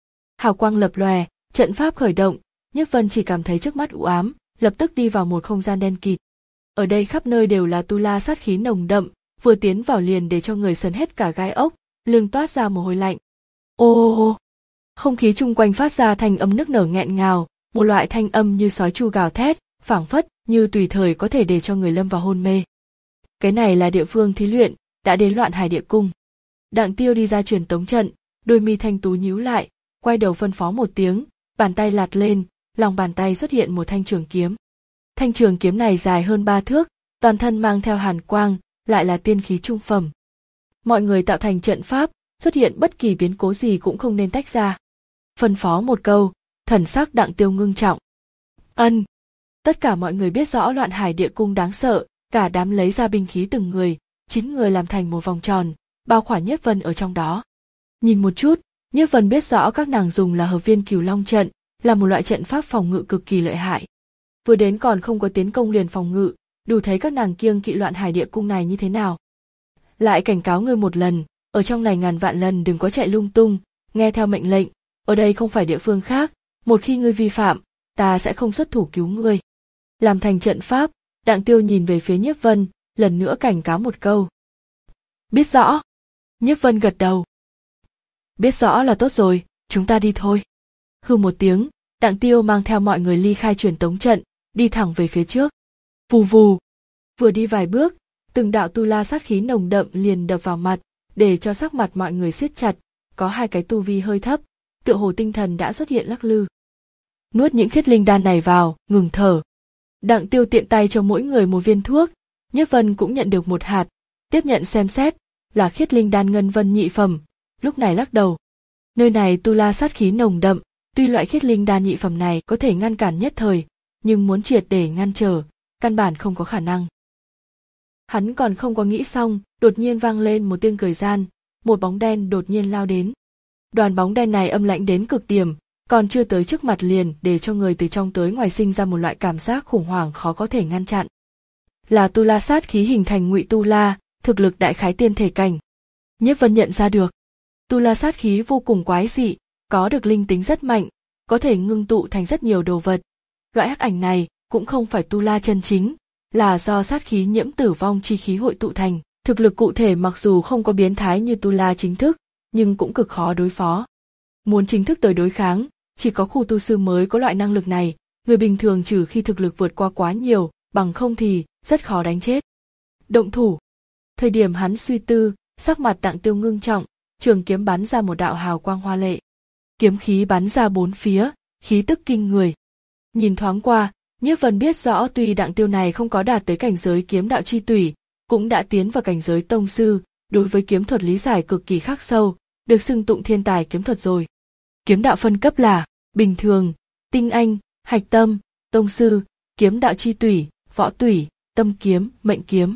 Hào quang lập lòe, trận pháp khởi động, Nhiếp Vân chỉ cảm thấy trước mắt u ám, lập tức đi vào một không gian đen kịt. Ở đây khắp nơi đều là tu la sát khí nồng đậm, vừa tiến vào liền để cho người sờn hết cả gai ốc, lưng toát ra mồ hôi lạnh. Ô ô ô, không khí chung quanh phát ra thanh âm nức nở nghẹn ngào, một loại thanh âm như sói tru gào thét, phảng phất như tùy thời có thể để cho người lâm vào hôn mê. Cái này là địa phương thí luyện, đã đến Loạn Hải Địa Cung. Đặng Tiêu đi ra truyền tống trận, đôi mi thanh tú nhíu lại, quay đầu phân phó một tiếng, bàn tay lạt lên, lòng bàn tay xuất hiện một thanh trường kiếm. Thanh trường kiếm này dài hơn ba thước, toàn thân mang theo hàn quang, lại là tiên khí trung phẩm. Mọi người tạo thành trận pháp, xuất hiện bất kỳ biến cố gì cũng không nên tách ra. Phân phó một câu, thần sắc Đặng Tiêu ngưng trọng. Ân. Tất cả mọi người biết rõ Loạn Hải Địa Cung đáng sợ, cả đám lấy ra binh khí từng người, chín người làm thành một vòng tròn, bao khỏa Nhiếp Vân ở trong đó. Nhìn một chút, Nhiếp Vân biết rõ các nàng dùng là Hợp Viên Cửu Long trận, là một loại trận pháp phòng ngự cực kỳ lợi hại. Vừa đến còn không có tiến công liền phòng ngự, đủ thấy các nàng kiêng kỵ Loạn Hải Địa Cung này như thế nào. Lại cảnh cáo ngươi một lần, ở trong này ngàn vạn lần đừng có chạy lung tung, nghe theo mệnh lệnh, ở đây không phải địa phương khác, một khi ngươi vi phạm, ta sẽ không xuất thủ cứu ngươi. Làm thành trận pháp, Đặng Tiêu nhìn về phía Nhiếp Vân, lần nữa cảnh cáo một câu. Biết rõ. Nhiếp Vân gật đầu. Biết rõ là tốt rồi, chúng ta đi thôi. Hừ một tiếng, Đặng Tiêu mang theo mọi người ly khai truyền tống trận, đi thẳng về phía trước. Vù vù. Vừa đi vài bước, từng đạo tu la sát khí nồng đậm liền đập vào mặt, để cho sắc mặt mọi người siết chặt, có hai cái tu vi hơi thấp, tựa hồ tinh thần đã xuất hiện lắc lư. Nuốt những khiết linh đan này vào, ngừng thở. Đặng Tiêu tiện tay cho mỗi người một viên thuốc, Nhiếp Vân cũng nhận được một hạt, tiếp nhận xem xét, là khiết linh đan ngân vân nhị phẩm, lúc này lắc đầu. Nơi này tu la sát khí nồng đậm, tuy loại khiết linh đan nhị phẩm này có thể ngăn cản nhất thời, nhưng muốn triệt để ngăn trở, căn bản không có khả năng. Hắn còn không có nghĩ xong, đột nhiên vang lên một tiếng cười gian, một bóng đen đột nhiên lao đến. Đoàn bóng đen này âm lãnh đến cực điểm, còn chưa tới trước mặt liền để cho người từ trong tới ngoài sinh ra một loại cảm giác khủng hoảng khó có thể ngăn chặn. Là tu la sát khí hình thành ngụy tu la, thực lực đại khái tiên thể cảnh. Nhiếp Vân nhận ra được, tu la sát khí vô cùng quái dị, có được linh tính rất mạnh, có thể ngưng tụ thành rất nhiều đồ vật. Loại hắc ảnh này cũng không phải tu la chân chính, là do sát khí nhiễm tử vong chi khí hội tụ thành. Thực lực cụ thể mặc dù không có biến thái như tu la chính thức, nhưng cũng cực khó đối phó. Muốn chính thức tới đối kháng, chỉ có khu tu sư mới có loại năng lực này, người bình thường trừ khi thực lực vượt qua quá nhiều, bằng không thì rất khó đánh chết. Động thủ. Thời điểm hắn suy tư, sắc mặt Đặng Tiêu ngưng trọng, trường kiếm bắn ra một đạo hào quang hoa lệ. Kiếm khí bắn ra bốn phía, khí tức kinh người. Nhìn thoáng qua, Nhiếp Vân biết rõ tuy Đặng Tiêu này không có đạt tới cảnh giới kiếm đạo chi tủy, cũng đã tiến vào cảnh giới tông sư, đối với kiếm thuật lý giải cực kỳ khắc sâu, được xưng tụng thiên tài kiếm thuật rồi. Kiếm đạo phân cấp là bình thường, tinh anh, hạch tâm, tông sư, kiếm đạo chi tủy, võ tủy, tâm kiếm, mệnh kiếm.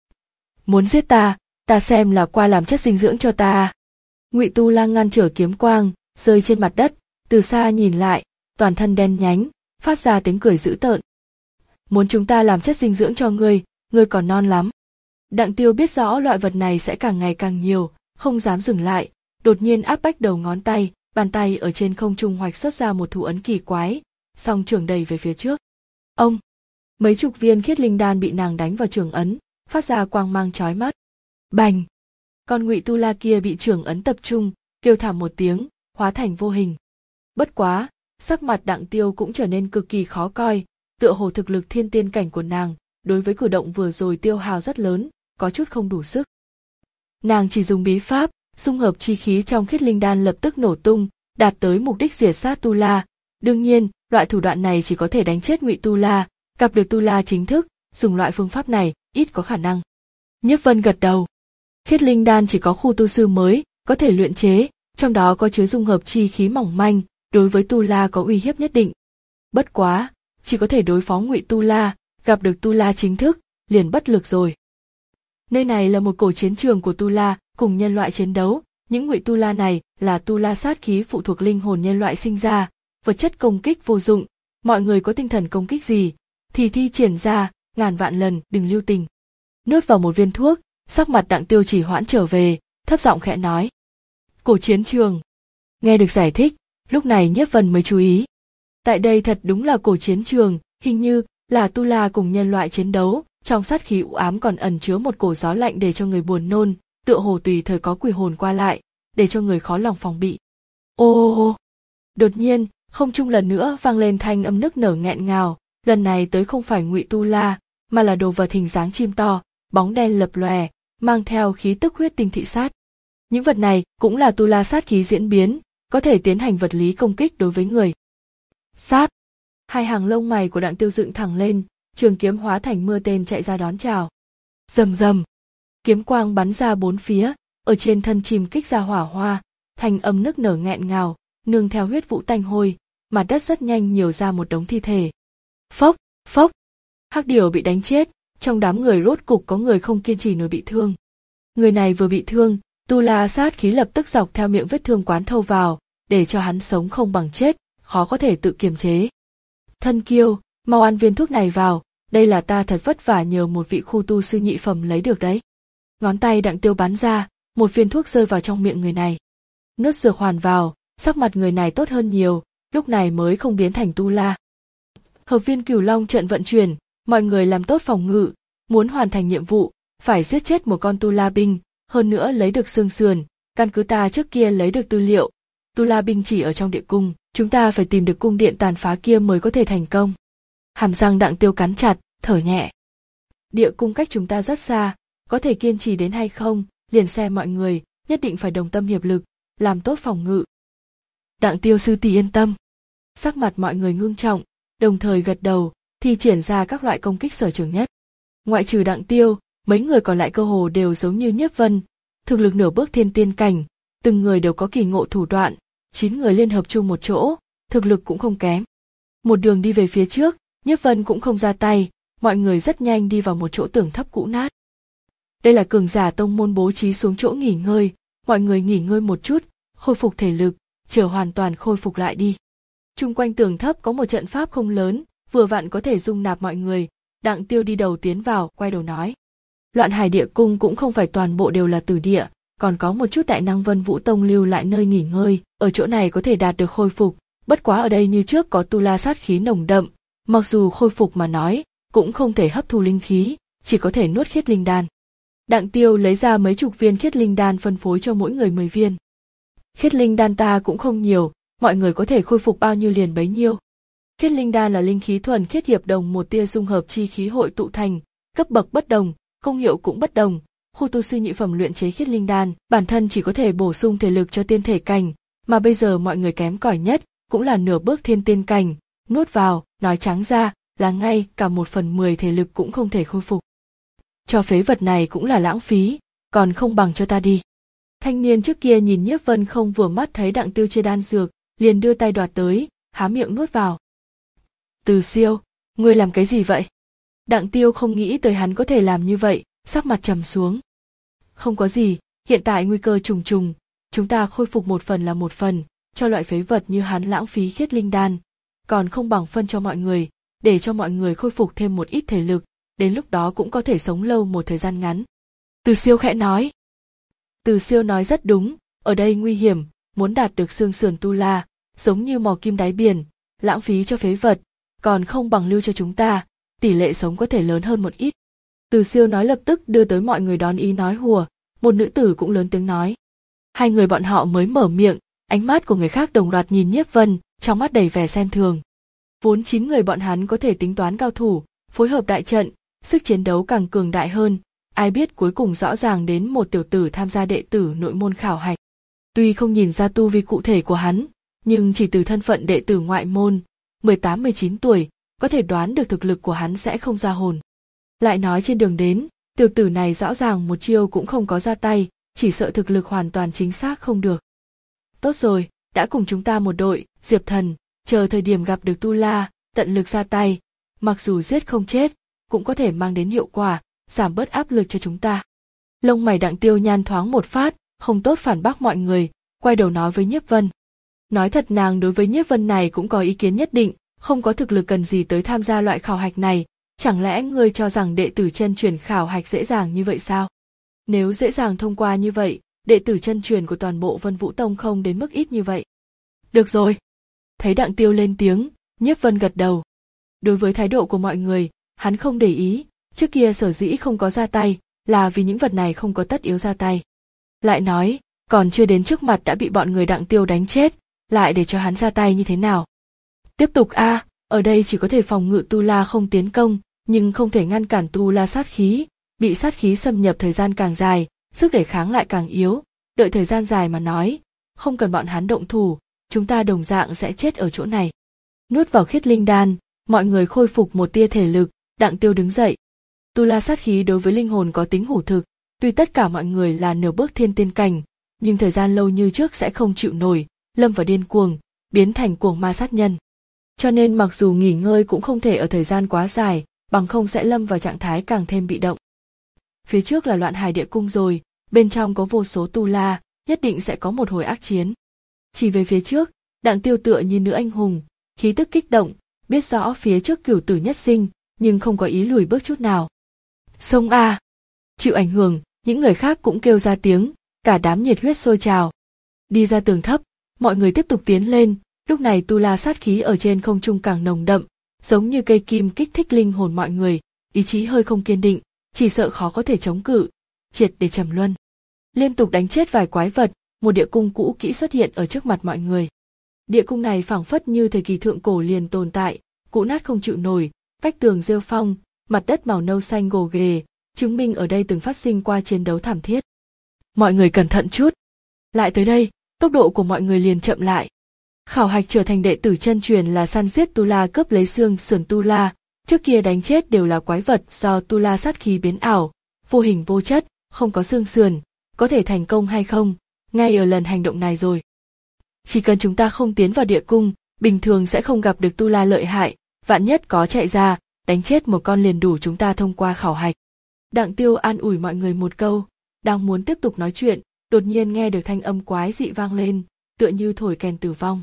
Muốn giết ta, ta xem là qua làm chất dinh dưỡng cho ta. Ngụy Tu La ngăn trở kiếm quang, rơi trên mặt đất, từ xa nhìn lại, toàn thân đen nhánh, phát ra tiếng cười dữ tợn. Muốn chúng ta làm chất dinh dưỡng cho ngươi, ngươi còn non lắm. Đặng Tiêu biết rõ loại vật này sẽ càng ngày càng nhiều, không dám dừng lại, đột nhiên áp bách đầu ngón tay, bàn tay ở trên không trung hoạch xuất ra một thủ ấn kỳ quái, song trường đầy về phía trước. Ông, mấy chục viên khiết linh đan bị nàng đánh vào trường ấn, phát ra quang mang chói mắt. Bành! Con Ngụy Tu La kia bị trường ấn tập trung, kêu thảm một tiếng, hóa thành vô hình. Bất quá, sắc mặt Đặng Tiêu cũng trở nên cực kỳ khó coi, tựa hồ thực lực thiên tiên cảnh của nàng, đối với cử động vừa rồi tiêu hao rất lớn, có chút không đủ sức. Nàng chỉ dùng bí pháp, dung hợp chi khí trong khiết linh đan lập tức nổ tung, đạt tới mục đích diệt sát Tu La. Đương nhiên, loại thủ đoạn này chỉ có thể đánh chết Ngụy Tu La, gặp được Tu La chính thức, dùng loại phương pháp này, ít có khả năng. Nhiếp Vân gật đầu. Khiết linh đan chỉ có khu tu sư mới, có thể luyện chế, trong đó có chứa dung hợp chi khí mỏng manh, đối với Tu La có uy hiếp nhất định. Bất quá, chỉ có thể đối phó Ngụy Tu La, gặp được Tu La chính thức, liền bất lực rồi. Nơi này là một cổ chiến trường của Tu La, cùng nhân loại chiến đấu, những Ngụy Tu La này là Tu La sát khí phụ thuộc linh hồn nhân loại sinh ra, vật chất công kích vô dụng, mọi người có tinh thần công kích gì, thì thi triển ra, ngàn vạn lần đừng lưu tình. Nuốt vào một viên thuốc, sắc mặt Đặng Tiêu chỉ hoãn trở về, thấp giọng khẽ nói. Cổ chiến trường. Nghe được giải thích, Lúc này Nhiếp Vân mới chú ý. Tại đây thật đúng là cổ chiến trường, hình như là tu la cùng nhân loại chiến đấu, trong sát khí u ám còn ẩn chứa một cổ gió lạnh để cho người buồn nôn, tựa hồ tùy thời có quỷ hồn qua lại, để cho người khó lòng phòng bị. Ô ô ô. Đột nhiên, không trung lần nữa vang lên thanh âm nức nở nghẹn ngào, lần này tới không phải ngụy tu la, mà là đồ vật hình dáng chim to, bóng đen lập lòe, mang theo khí tức huyết tinh thị sát. Những vật này cũng là tu la sát khí diễn biến, có thể tiến hành vật lý công kích đối với người. Sát. Hai hàng lông mày của Đặng Tiêu dựng thẳng lên, trường kiếm hóa thành mưa tên chạy ra đón chào. Rầm rầm. Kiếm quang bắn ra bốn phía, ở trên thân chim kích ra hỏa hoa, thanh âm nức nở nghẹn ngào, nương theo huyết vũ tanh hôi, mặt đất rất nhanh nhiều ra một đống thi thể. Phốc, phốc. Hắc điểu bị đánh chết, trong đám người rốt cục có người không kiên trì nổi bị thương. Người này vừa bị thương, tu la sát khí lập tức dọc theo miệng vết thương quán thâu vào, để cho hắn sống không bằng chết, khó có thể tự kiềm chế. Thân kiêu, mau ăn viên thuốc này vào, đây là ta thật vất vả nhờ một vị khu tu sư nhị phẩm lấy được đấy. Ngón tay Đặng Tiêu bắn ra, một viên thuốc rơi vào trong miệng người này. Nuốt dược hoàn vào, sắc mặt người này tốt hơn nhiều, lúc này mới không biến thành tu la. Hợp viên Cửu Long trận vận chuyển, mọi người làm tốt phòng ngự, muốn hoàn thành nhiệm vụ, phải giết chết một con tu la binh, hơn nữa lấy được xương sườn, căn cứ ta trước kia lấy được tư liệu, tu la binh chỉ ở trong địa cung, chúng ta phải tìm được cung điện tàn phá kia mới có thể thành công. Hàm răng Đặng Tiêu cắn chặt, thở nhẹ. Địa cung cách chúng ta rất xa, có thể kiên trì đến hay không, liền xem mọi người, nhất định phải đồng tâm hiệp lực, làm tốt phòng ngự. Đặng Tiêu sư tỷ yên tâm. Sắc mặt mọi người ngưng trọng, đồng thời gật đầu, thi triển ra các loại công kích sở trường nhất. Ngoại trừ Đặng Tiêu, mấy người còn lại cơ hồ đều giống như Nhiếp Vân, thực lực nửa bước thiên tiên cảnh, từng người đều có kỳ ngộ thủ đoạn, chín người liên hợp chung một chỗ, thực lực cũng không kém. Một đường đi về phía trước, Nhiếp Vân cũng không ra tay, mọi người rất nhanh đi vào một chỗ tường thấp cũ nát. Đây là cường giả tông môn bố trí xuống chỗ nghỉ ngơi, mọi người nghỉ ngơi một chút, khôi phục thể lực, chờ hoàn toàn khôi phục lại đi. Chung quanh tường thấp có một trận pháp không lớn, vừa vặn có thể dung nạp mọi người. Đặng Tiêu đi đầu tiến vào, quay đầu nói. Loạn Hải địa cung cũng không phải toàn bộ đều là tử địa, còn có một chút đại năng Vân Vũ Tông lưu lại nơi nghỉ ngơi, ở chỗ này có thể đạt được khôi phục, bất quá ở đây như trước có tu la sát khí nồng đậm, mặc dù khôi phục mà nói, cũng không thể hấp thu linh khí, chỉ có thể nuốt khiết linh đan. Đặng Tiêu lấy ra mấy chục viên khiết linh đan phân phối cho mỗi người mười viên. Khiết linh đan ta cũng không nhiều, mọi người có thể khôi phục bao nhiêu liền bấy nhiêu. Khiết linh đan là linh khí thuần khiết hiệp đồng một tia dung hợp chi khí hội tụ thành, cấp bậc bất đồng, công hiệu cũng bất đồng. Khu tu sư nhị phẩm luyện chế khiết linh đan, bản thân chỉ có thể bổ sung thể lực cho tiên thể cảnh, mà bây giờ mọi người kém cỏi nhất cũng là nửa bước thiên tiên cảnh, nuốt vào, nói trắng ra là ngay cả một phần mười thể lực cũng không thể khôi phục. Cho phế vật này cũng là lãng phí, còn không bằng cho ta đi. Thanh niên trước kia nhìn Nhiếp Vân không vừa mắt thấy Đặng Tiêu chê đan dược, liền đưa tay đoạt tới, há miệng nuốt vào. Từ Siêu, ngươi làm cái gì vậy? Đặng Tiêu không nghĩ tới hắn có thể làm như vậy, sắc mặt trầm xuống. Không có gì, hiện tại nguy cơ trùng trùng, chúng ta khôi phục một phần là một phần, cho loại phế vật như hắn lãng phí khiết linh đan, còn không bằng phân cho mọi người, để cho mọi người khôi phục thêm một ít thể lực, đến lúc đó cũng có thể sống lâu một thời gian ngắn. Từ Siêu khẽ nói. Từ Siêu nói rất đúng, ở đây nguy hiểm, muốn đạt được xương sườn tu la, giống như mò kim đáy biển, lãng phí cho phế vật, còn không bằng lưu cho chúng ta, tỷ lệ sống có thể lớn hơn một ít. Từ Siêu nói lập tức đưa tới mọi người đón ý nói hùa, một nữ tử cũng lớn tiếng nói. Hai người bọn họ mới mở miệng, ánh mắt của người khác đồng loạt nhìn Nhiếp Vân, trong mắt đầy vẻ xem thường. Vốn chín người bọn hắn có thể tính toán cao thủ, phối hợp đại trận, sức chiến đấu càng cường đại hơn, ai biết cuối cùng rõ ràng đến một tiểu tử tham gia đệ tử nội môn khảo hạch. Tuy không nhìn ra tu vi cụ thể của hắn, nhưng chỉ từ thân phận đệ tử ngoại môn, mười tám mười chín tuổi, có thể đoán được thực lực của hắn sẽ không ra hồn. Lại nói trên đường đến, tiểu tử này rõ ràng một chiêu cũng không có ra tay, chỉ sợ thực lực hoàn toàn chính xác không được. Tốt rồi, đã cùng chúng ta một đội, Diệp Thần, chờ thời điểm gặp được Tu La, tận lực ra tay, mặc dù giết không chết, cũng có thể mang đến hiệu quả, giảm bớt áp lực cho chúng ta. Lông mày Đặng Tiêu nhan thoáng một phát, không tốt phản bác mọi người, quay đầu nói với Nhiếp Vân. Nói thật nàng đối với Nhiếp Vân này cũng có ý kiến nhất định, không có thực lực cần gì tới tham gia loại khảo hạch này, chẳng lẽ ngươi cho rằng đệ tử chân truyền khảo hạch dễ dàng như vậy sao? Nếu dễ dàng thông qua như vậy, đệ tử chân truyền của toàn bộ Vân Vũ Tông không đến mức ít như vậy. Được rồi. Thấy Đặng Tiêu lên tiếng, Nhiếp Vân gật đầu. Đối với thái độ của mọi người, hắn không để ý, trước kia sở dĩ không có ra tay, là vì những vật này không có tất yếu ra tay. Lại nói, còn chưa đến trước mặt đã bị bọn người Đặng Tiêu đánh chết, lại để cho hắn ra tay như thế nào. Tiếp tục a, à, ở đây chỉ có thể phòng ngự Tu La không tiến công, nhưng không thể ngăn cản Tu La sát khí, bị sát khí xâm nhập thời gian càng dài, sức đề kháng lại càng yếu, đợi thời gian dài mà nói, không cần bọn hắn động thủ, chúng ta đồng dạng sẽ chết ở chỗ này. Nuốt vào khiết linh đan, mọi người khôi phục một tia thể lực, Đặng Tiêu đứng dậy. Tu La sát khí đối với linh hồn có tính hủ thực, tuy tất cả mọi người là nửa bước thiên tiên cảnh, nhưng thời gian lâu như trước sẽ không chịu nổi, lâm vào điên cuồng, biến thành cuồng ma sát nhân. Cho nên mặc dù nghỉ ngơi cũng không thể ở thời gian quá dài, bằng không sẽ lâm vào trạng thái càng thêm bị động. Phía trước là Loạn Hải Địa Cung rồi, bên trong có vô số Tu La, nhất định sẽ có một hồi ác chiến. Chỉ về phía trước, Đặng Tiêu tựa như nữ anh hùng, khí tức kích động, biết rõ phía trước cửu tử nhất sinh, nhưng không có ý lùi bước chút nào. Sông a! Chịu ảnh hưởng, những người khác cũng kêu ra tiếng, cả đám nhiệt huyết sôi trào. Đi ra tường thấp, mọi người tiếp tục tiến lên, lúc này Tu La sát khí ở trên không trung càng nồng đậm, giống như cây kim kích thích linh hồn mọi người, ý chí hơi không kiên định, chỉ sợ khó có thể chống cự, triệt để trầm luân. Liên tục đánh chết vài quái vật, một địa cung cũ kỹ xuất hiện ở trước mặt mọi người. Địa cung này phảng phất như thời kỳ thượng cổ liền tồn tại, cũ nát không chịu nổi, vách tường rêu phong, mặt đất màu nâu xanh gồ ghề, chứng minh ở đây từng phát sinh qua chiến đấu thảm thiết. Mọi người cẩn thận chút. Lại tới đây, tốc độ của mọi người liền chậm lại. Khảo hạch trở thành đệ tử chân truyền là săn giết Tu La, cướp lấy xương sườn Tu La, trước kia đánh chết đều là quái vật do Tu La sát khí biến ảo, vô hình vô chất, không có xương sườn, có thể thành công hay không, ngay ở lần hành động này rồi. Chỉ cần chúng ta không tiến vào địa cung, bình thường sẽ không gặp được Tu La lợi hại, vạn nhất có chạy ra, đánh chết một con liền đủ chúng ta thông qua khảo hạch. Đặng Tiêu an ủi mọi người một câu, đang muốn tiếp tục nói chuyện, đột nhiên nghe được thanh âm quái dị vang lên, tựa như thổi kèn tử vong.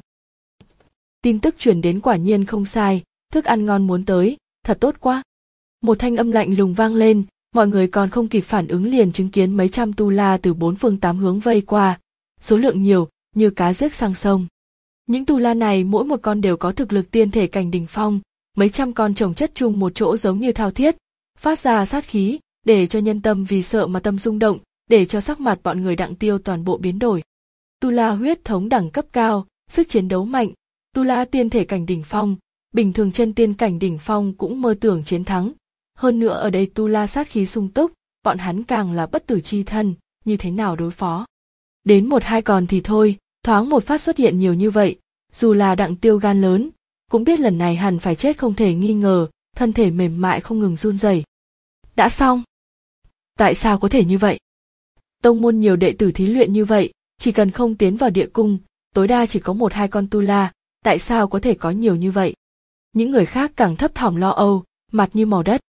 Tin tức truyền đến quả nhiên không sai, thức ăn ngon muốn tới, thật tốt quá. Một thanh âm lạnh lùng vang lên, mọi người còn không kịp phản ứng liền chứng kiến mấy trăm Tu La từ bốn phương tám hướng vây qua, số lượng nhiều, như cá giết sang sông. Những Tu La này mỗi một con đều có thực lực tiên thể cảnh đỉnh phong, mấy trăm con chồng chất chung một chỗ giống như thao thiết, phát ra sát khí, để cho nhân tâm vì sợ mà tâm rung động, để cho sắc mặt bọn người Đặng Tiêu toàn bộ biến đổi. Tu La huyết thống đẳng cấp cao, sức chiến đấu mạnh, Tu La tiên thể cảnh đỉnh phong, bình thường chân tiên cảnh đỉnh phong cũng mơ tưởng chiến thắng. Hơn nữa ở đây Tu La sát khí sung túc, bọn hắn càng là bất tử chi thân, như thế nào đối phó. Đến một hai còn thì thôi, thoáng một phát xuất hiện nhiều như vậy, dù là Đặng Tiêu gan lớn, cũng biết lần này hẳn phải chết không thể nghi ngờ, thân thể mềm mại không ngừng run rẩy. Đã xong. Tại sao có thể như vậy? Tông môn nhiều đệ tử thí luyện như vậy, chỉ cần không tiến vào địa cung, tối đa chỉ có một hai con Tu La, tại sao có thể có nhiều như vậy? Những người khác càng thấp thỏm lo âu, mặt như màu đất.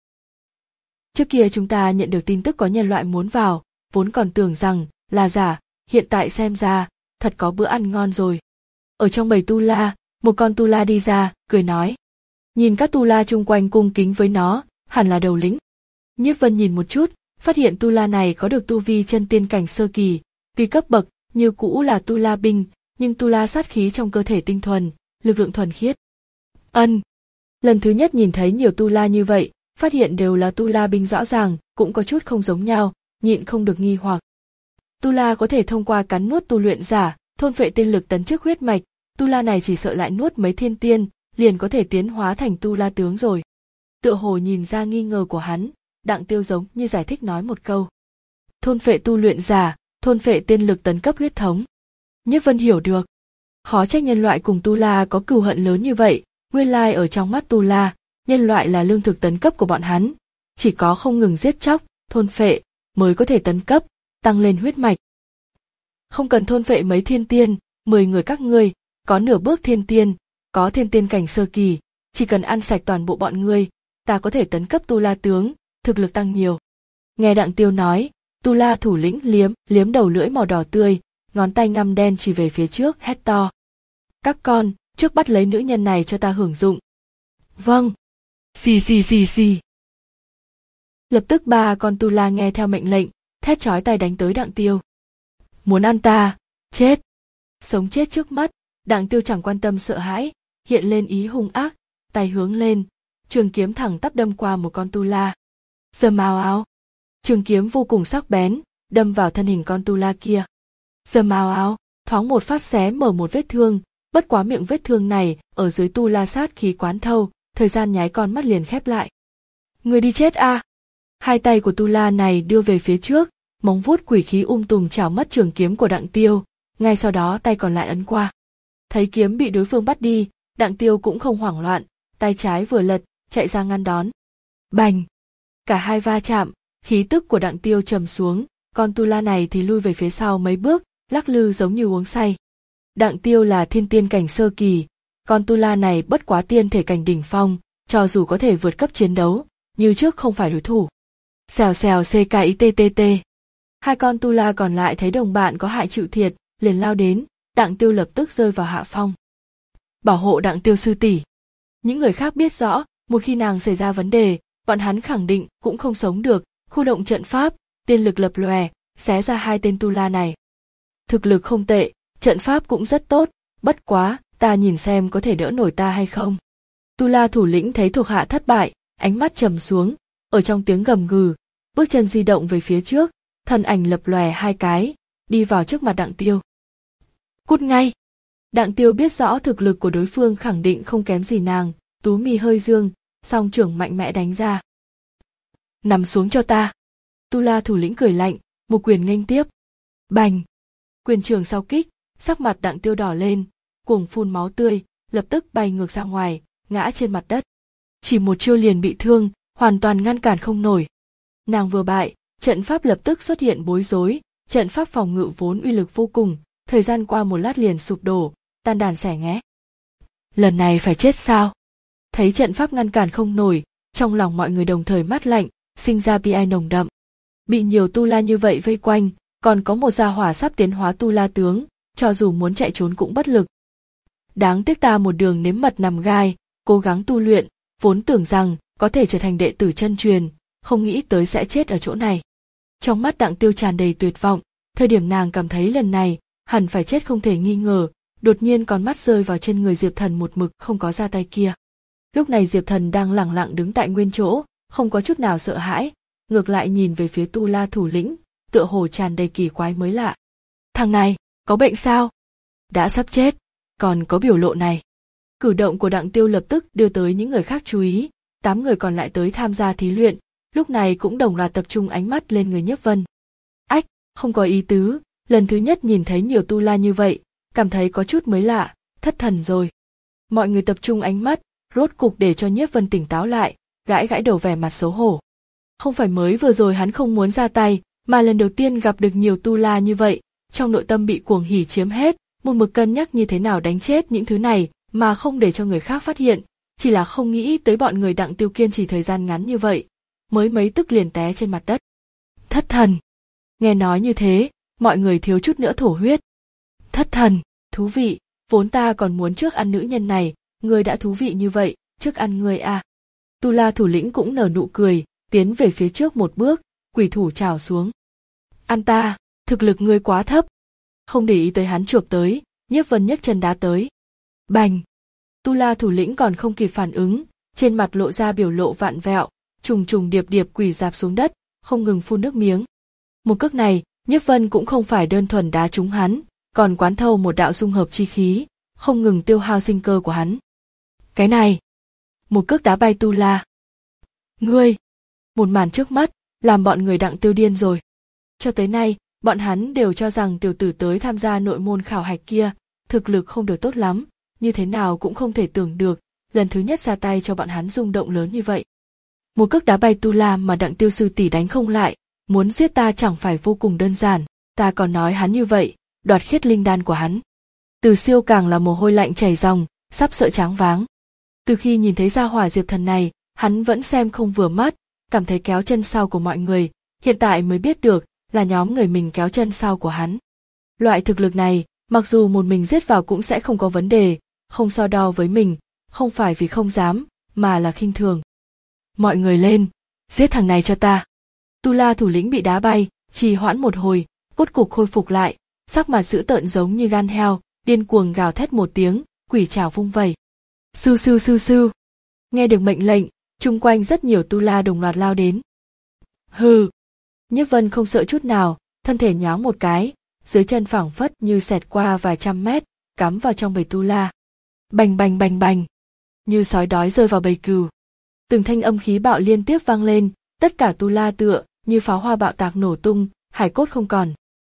Trước kia chúng ta nhận được tin tức có nhân loại muốn vào, vốn còn tưởng rằng là giả, hiện tại xem ra, thật có bữa ăn ngon rồi. Ở trong bầy Tu La, một con Tu La đi ra, cười nói. Nhìn các Tu La chung quanh cung kính với nó, hẳn là đầu lĩnh. Nhiếp Vân nhìn một chút, phát hiện Tu La này có được tu vi chân tiên cảnh sơ kỳ, tuy cấp bậc như cũ là Tu La binh, nhưng Tu La sát khí trong cơ thể tinh thuần, lực lượng thuần khiết. Ân. Lần thứ nhất nhìn thấy nhiều Tu La như vậy, phát hiện đều là Tu La binh rõ ràng, cũng có chút không giống nhau, nhịn không được nghi hoặc. Tu La có thể thông qua cắn nuốt tu luyện giả, thôn phệ tiên lực tấn chức huyết mạch, Tu La này chỉ sợ lại nuốt mấy thiên tiên, liền có thể tiến hóa thành Tu La tướng rồi. Tựa hồ nhìn ra nghi ngờ của hắn, Đặng Tiêu giống như giải thích nói một câu. Thôn phệ tu luyện giả, thôn phệ tiên lực tấn cấp huyết thống. Nhiếp Vân hiểu được. Khó trách nhân loại cùng Tu La có cừu hận lớn như vậy, nguyên lai ở trong mắt Tu La, nhân loại là lương thực tấn cấp của bọn hắn, chỉ có không ngừng giết chóc, thôn phệ mới có thể tấn cấp, tăng lên huyết mạch. Không cần thôn phệ mấy thiên tiên, mười người các ngươi, có nửa bước thiên tiên, có thiên tiên cảnh sơ kỳ, chỉ cần ăn sạch toàn bộ bọn ngươi, ta có thể tấn cấp Tu La tướng, thực lực tăng nhiều. Nghe Đặng Tiêu nói, Tu La thủ lĩnh liếm, liếm đầu lưỡi màu đỏ tươi, ngón tay ngăm đen chỉ về phía trước, hét to. Các con, trước bắt lấy nữ nhân này cho ta hưởng dụng. Vâng. Xì xì xì xì. Lập tức ba con Tu La nghe theo mệnh lệnh, thét chói tai đánh tới Đặng Tiêu. Muốn ăn ta, chết. Sống chết trước mắt, Đặng Tiêu chẳng quan tâm sợ hãi, hiện lên ý hung ác, tay hướng lên, trường kiếm thẳng tắp đâm qua một con tu la. Rầm ào ào, trường kiếm vô cùng sắc bén, đâm vào thân hình con tu la kia. Rầm ào ào, thoáng một phát xé mở một vết thương, bất quá miệng vết thương này ở dưới tu la sát khí quán thâu, thời gian nháy con mắt liền khép lại. Người đi chết a! À? Hai tay của tu la này đưa về phía trước, móng vuốt quỷ khí um tùm chảo mất trường kiếm của Đặng Tiêu, ngay sau đó tay còn lại ấn qua. Thấy kiếm bị đối phương bắt đi, Đặng Tiêu cũng không hoảng loạn, tay trái vừa lật, chạy ra ngăn đón. Bành! Cả hai va chạm, khí tức của Đặng Tiêu trầm xuống, con tu la này thì lui về phía sau mấy bước, lắc lư giống như uống say. Đặng Tiêu là thiên tiên cảnh sơ kỳ, con tu la này bất quá tiên thể cảnh đỉnh phong, cho dù có thể vượt cấp chiến đấu, như trước không phải đối thủ. Xèo xèo ckittt. Hai con tu la còn lại thấy đồng bạn có hại chịu thiệt, liền lao đến, Đặng Tiêu lập tức rơi vào hạ phong. Bảo hộ Đặng Tiêu sư tỷ. Những người khác biết rõ, một khi nàng xảy ra vấn đề, bọn hắn khẳng định cũng không sống được, khu động trận pháp, tiên lực lập lòe, xé ra hai tên tu la này. Thực lực không tệ, trận pháp cũng rất tốt, bất quá, ta nhìn xem có thể đỡ nổi ta hay không. Tu la thủ lĩnh thấy thuộc hạ thất bại, ánh mắt trầm xuống, ở trong tiếng gầm gừ, bước chân di động về phía trước, thân ảnh lập lòe hai cái, đi vào trước mặt Đặng Tiêu. Cút ngay! Đặng Tiêu biết rõ thực lực của đối phương khẳng định không kém gì nàng, tú mi hơi dương, song trưởng mạnh mẽ đánh ra. Nằm xuống cho ta! Tu la thủ lĩnh cười lạnh, một quyền nghênh tiếp. Bành! Quyền trường sau kích, sắc mặt Đặng Tiêu đỏ lên, cuồng phun máu tươi, lập tức bay ngược ra ngoài, ngã trên mặt đất. Chỉ một chiêu liền bị thương, hoàn toàn ngăn cản không nổi. Nàng vừa bại, trận pháp lập tức xuất hiện bối rối, trận pháp phòng ngự vốn uy lực vô cùng, thời gian qua một lát liền sụp đổ, tan đàn xẻ nghé. Lần này phải chết sao? Thấy trận pháp ngăn cản không nổi, trong lòng mọi người đồng thời mát lạnh, sinh ra bi ai nồng đậm. Bị nhiều tu la như vậy vây quanh, còn có một gia hỏa sắp tiến hóa tu la tướng, cho dù muốn chạy trốn cũng bất lực. Đáng tiếc ta một đường nếm mật nằm gai, cố gắng tu luyện, vốn tưởng rằng có thể trở thành đệ tử chân truyền, không nghĩ tới sẽ chết ở chỗ này. Trong mắt Đặng Tiêu tràn đầy tuyệt vọng, thời điểm nàng cảm thấy lần này hẳn phải chết không thể nghi ngờ, đột nhiên con mắt rơi vào trên người Diệp Thần một mực không có ra tay kia. Lúc này Diệp Thần đang lẳng lặng đứng tại nguyên chỗ, không có chút nào sợ hãi, ngược lại nhìn về phía tu la thủ lĩnh, tựa hồ tràn đầy kỳ quái mới lạ. Thằng này, có bệnh sao? Đã sắp chết, còn có biểu lộ này. Cử động của Đặng Tiêu lập tức đưa tới những người khác chú ý, tám người còn lại tới tham gia thí luyện, lúc này cũng đồng loạt tập trung ánh mắt lên người Nhiếp Vân. Ách, không có ý tứ, lần thứ nhất nhìn thấy nhiều tu la như vậy, cảm thấy có chút mới lạ, thất thần rồi. Mọi người tập trung ánh mắt, rốt cục để cho Nhiếp Vân tỉnh táo lại, gãi gãi đầu vẻ mặt xấu hổ. Không phải mới vừa rồi hắn không muốn ra tay, mà lần đầu tiên gặp được nhiều tu la như vậy, trong nội tâm bị cuồng hỉ chiếm hết, một mực cân nhắc như thế nào đánh chết những thứ này mà không để cho người khác phát hiện, chỉ là không nghĩ tới bọn người Đặng Tiêu kiên trì thời gian ngắn như vậy, mới mấy tức liền té trên mặt đất. Thất thần! Nghe nói như thế, mọi người thiếu chút nữa thổ huyết. Thất thần, thú vị, vốn ta còn muốn trước ăn nữ nhân này, ngươi đã thú vị như vậy, trước ăn ngươi à. Tu la thủ lĩnh cũng nở nụ cười, tiến về phía trước một bước, quỷ thủ trào xuống. Ăn ta, thực lực ngươi quá thấp. Không để ý tới hắn chộp tới, Nhiếp Vân nhấc chân đá tới. Bành! Tu la thủ lĩnh còn không kịp phản ứng, trên mặt lộ ra biểu lộ vạn vẹo, trùng trùng điệp điệp quỳ rạp xuống đất, không ngừng phun nước miếng. Một cước này, Nhiếp Vân cũng không phải đơn thuần đá trúng hắn, còn quán thâu một đạo dung hợp chi khí, không ngừng tiêu hao sinh cơ của hắn. Cái này! Một cước đá bay tu la. Ngươi! Một màn trước mắt, làm bọn người Đặng Tiêu điên rồi. Cho tới nay, bọn hắn đều cho rằng tiểu tử tới tham gia nội môn khảo hạch kia, thực lực không được tốt lắm, như thế nào cũng không thể tưởng được, lần thứ nhất ra tay cho bọn hắn rung động lớn như vậy. Một cước đá bay tu la mà Đặng Tiêu sư tỷ đánh không lại, muốn giết ta chẳng phải vô cùng đơn giản, ta còn nói hắn như vậy, đoạt khiết linh đan của hắn. Từ Siêu càng là mồ hôi lạnh chảy ròng, sắp sợ choáng váng. Từ khi nhìn thấy gia hỏa Diệp Thần này, hắn vẫn xem không vừa mắt, cảm thấy kéo chân sau của mọi người, hiện tại mới biết được là nhóm người mình kéo chân sau của hắn. Loại thực lực này, mặc dù một mình giết vào cũng sẽ không có vấn đề, không so đo với mình, không phải vì không dám, mà là khinh thường. Mọi người lên, giết thằng này cho ta. Tu la thủ lĩnh bị đá bay, trì hoãn một hồi, cốt cục khôi phục lại, sắc mặt dữ tợn giống như gan heo, điên cuồng gào thét một tiếng, quỷ trảo vung vẩy. Sưu sưu sưu sưu. Nghe được mệnh lệnh, chung quanh rất nhiều tu la đồng loạt lao đến. Hừ. Nhiếp Vân không sợ chút nào, thân thể nhoáng một cái, dưới chân phảng phất như xẹt qua vài trăm mét, cắm vào trong bầy tu la. Bành bành bành bành. Như sói đói rơi vào bầy cừu. Từng thanh âm khí bạo liên tiếp vang lên, tất cả tu la tựa như pháo hoa bạo tạc nổ tung, hải cốt không còn.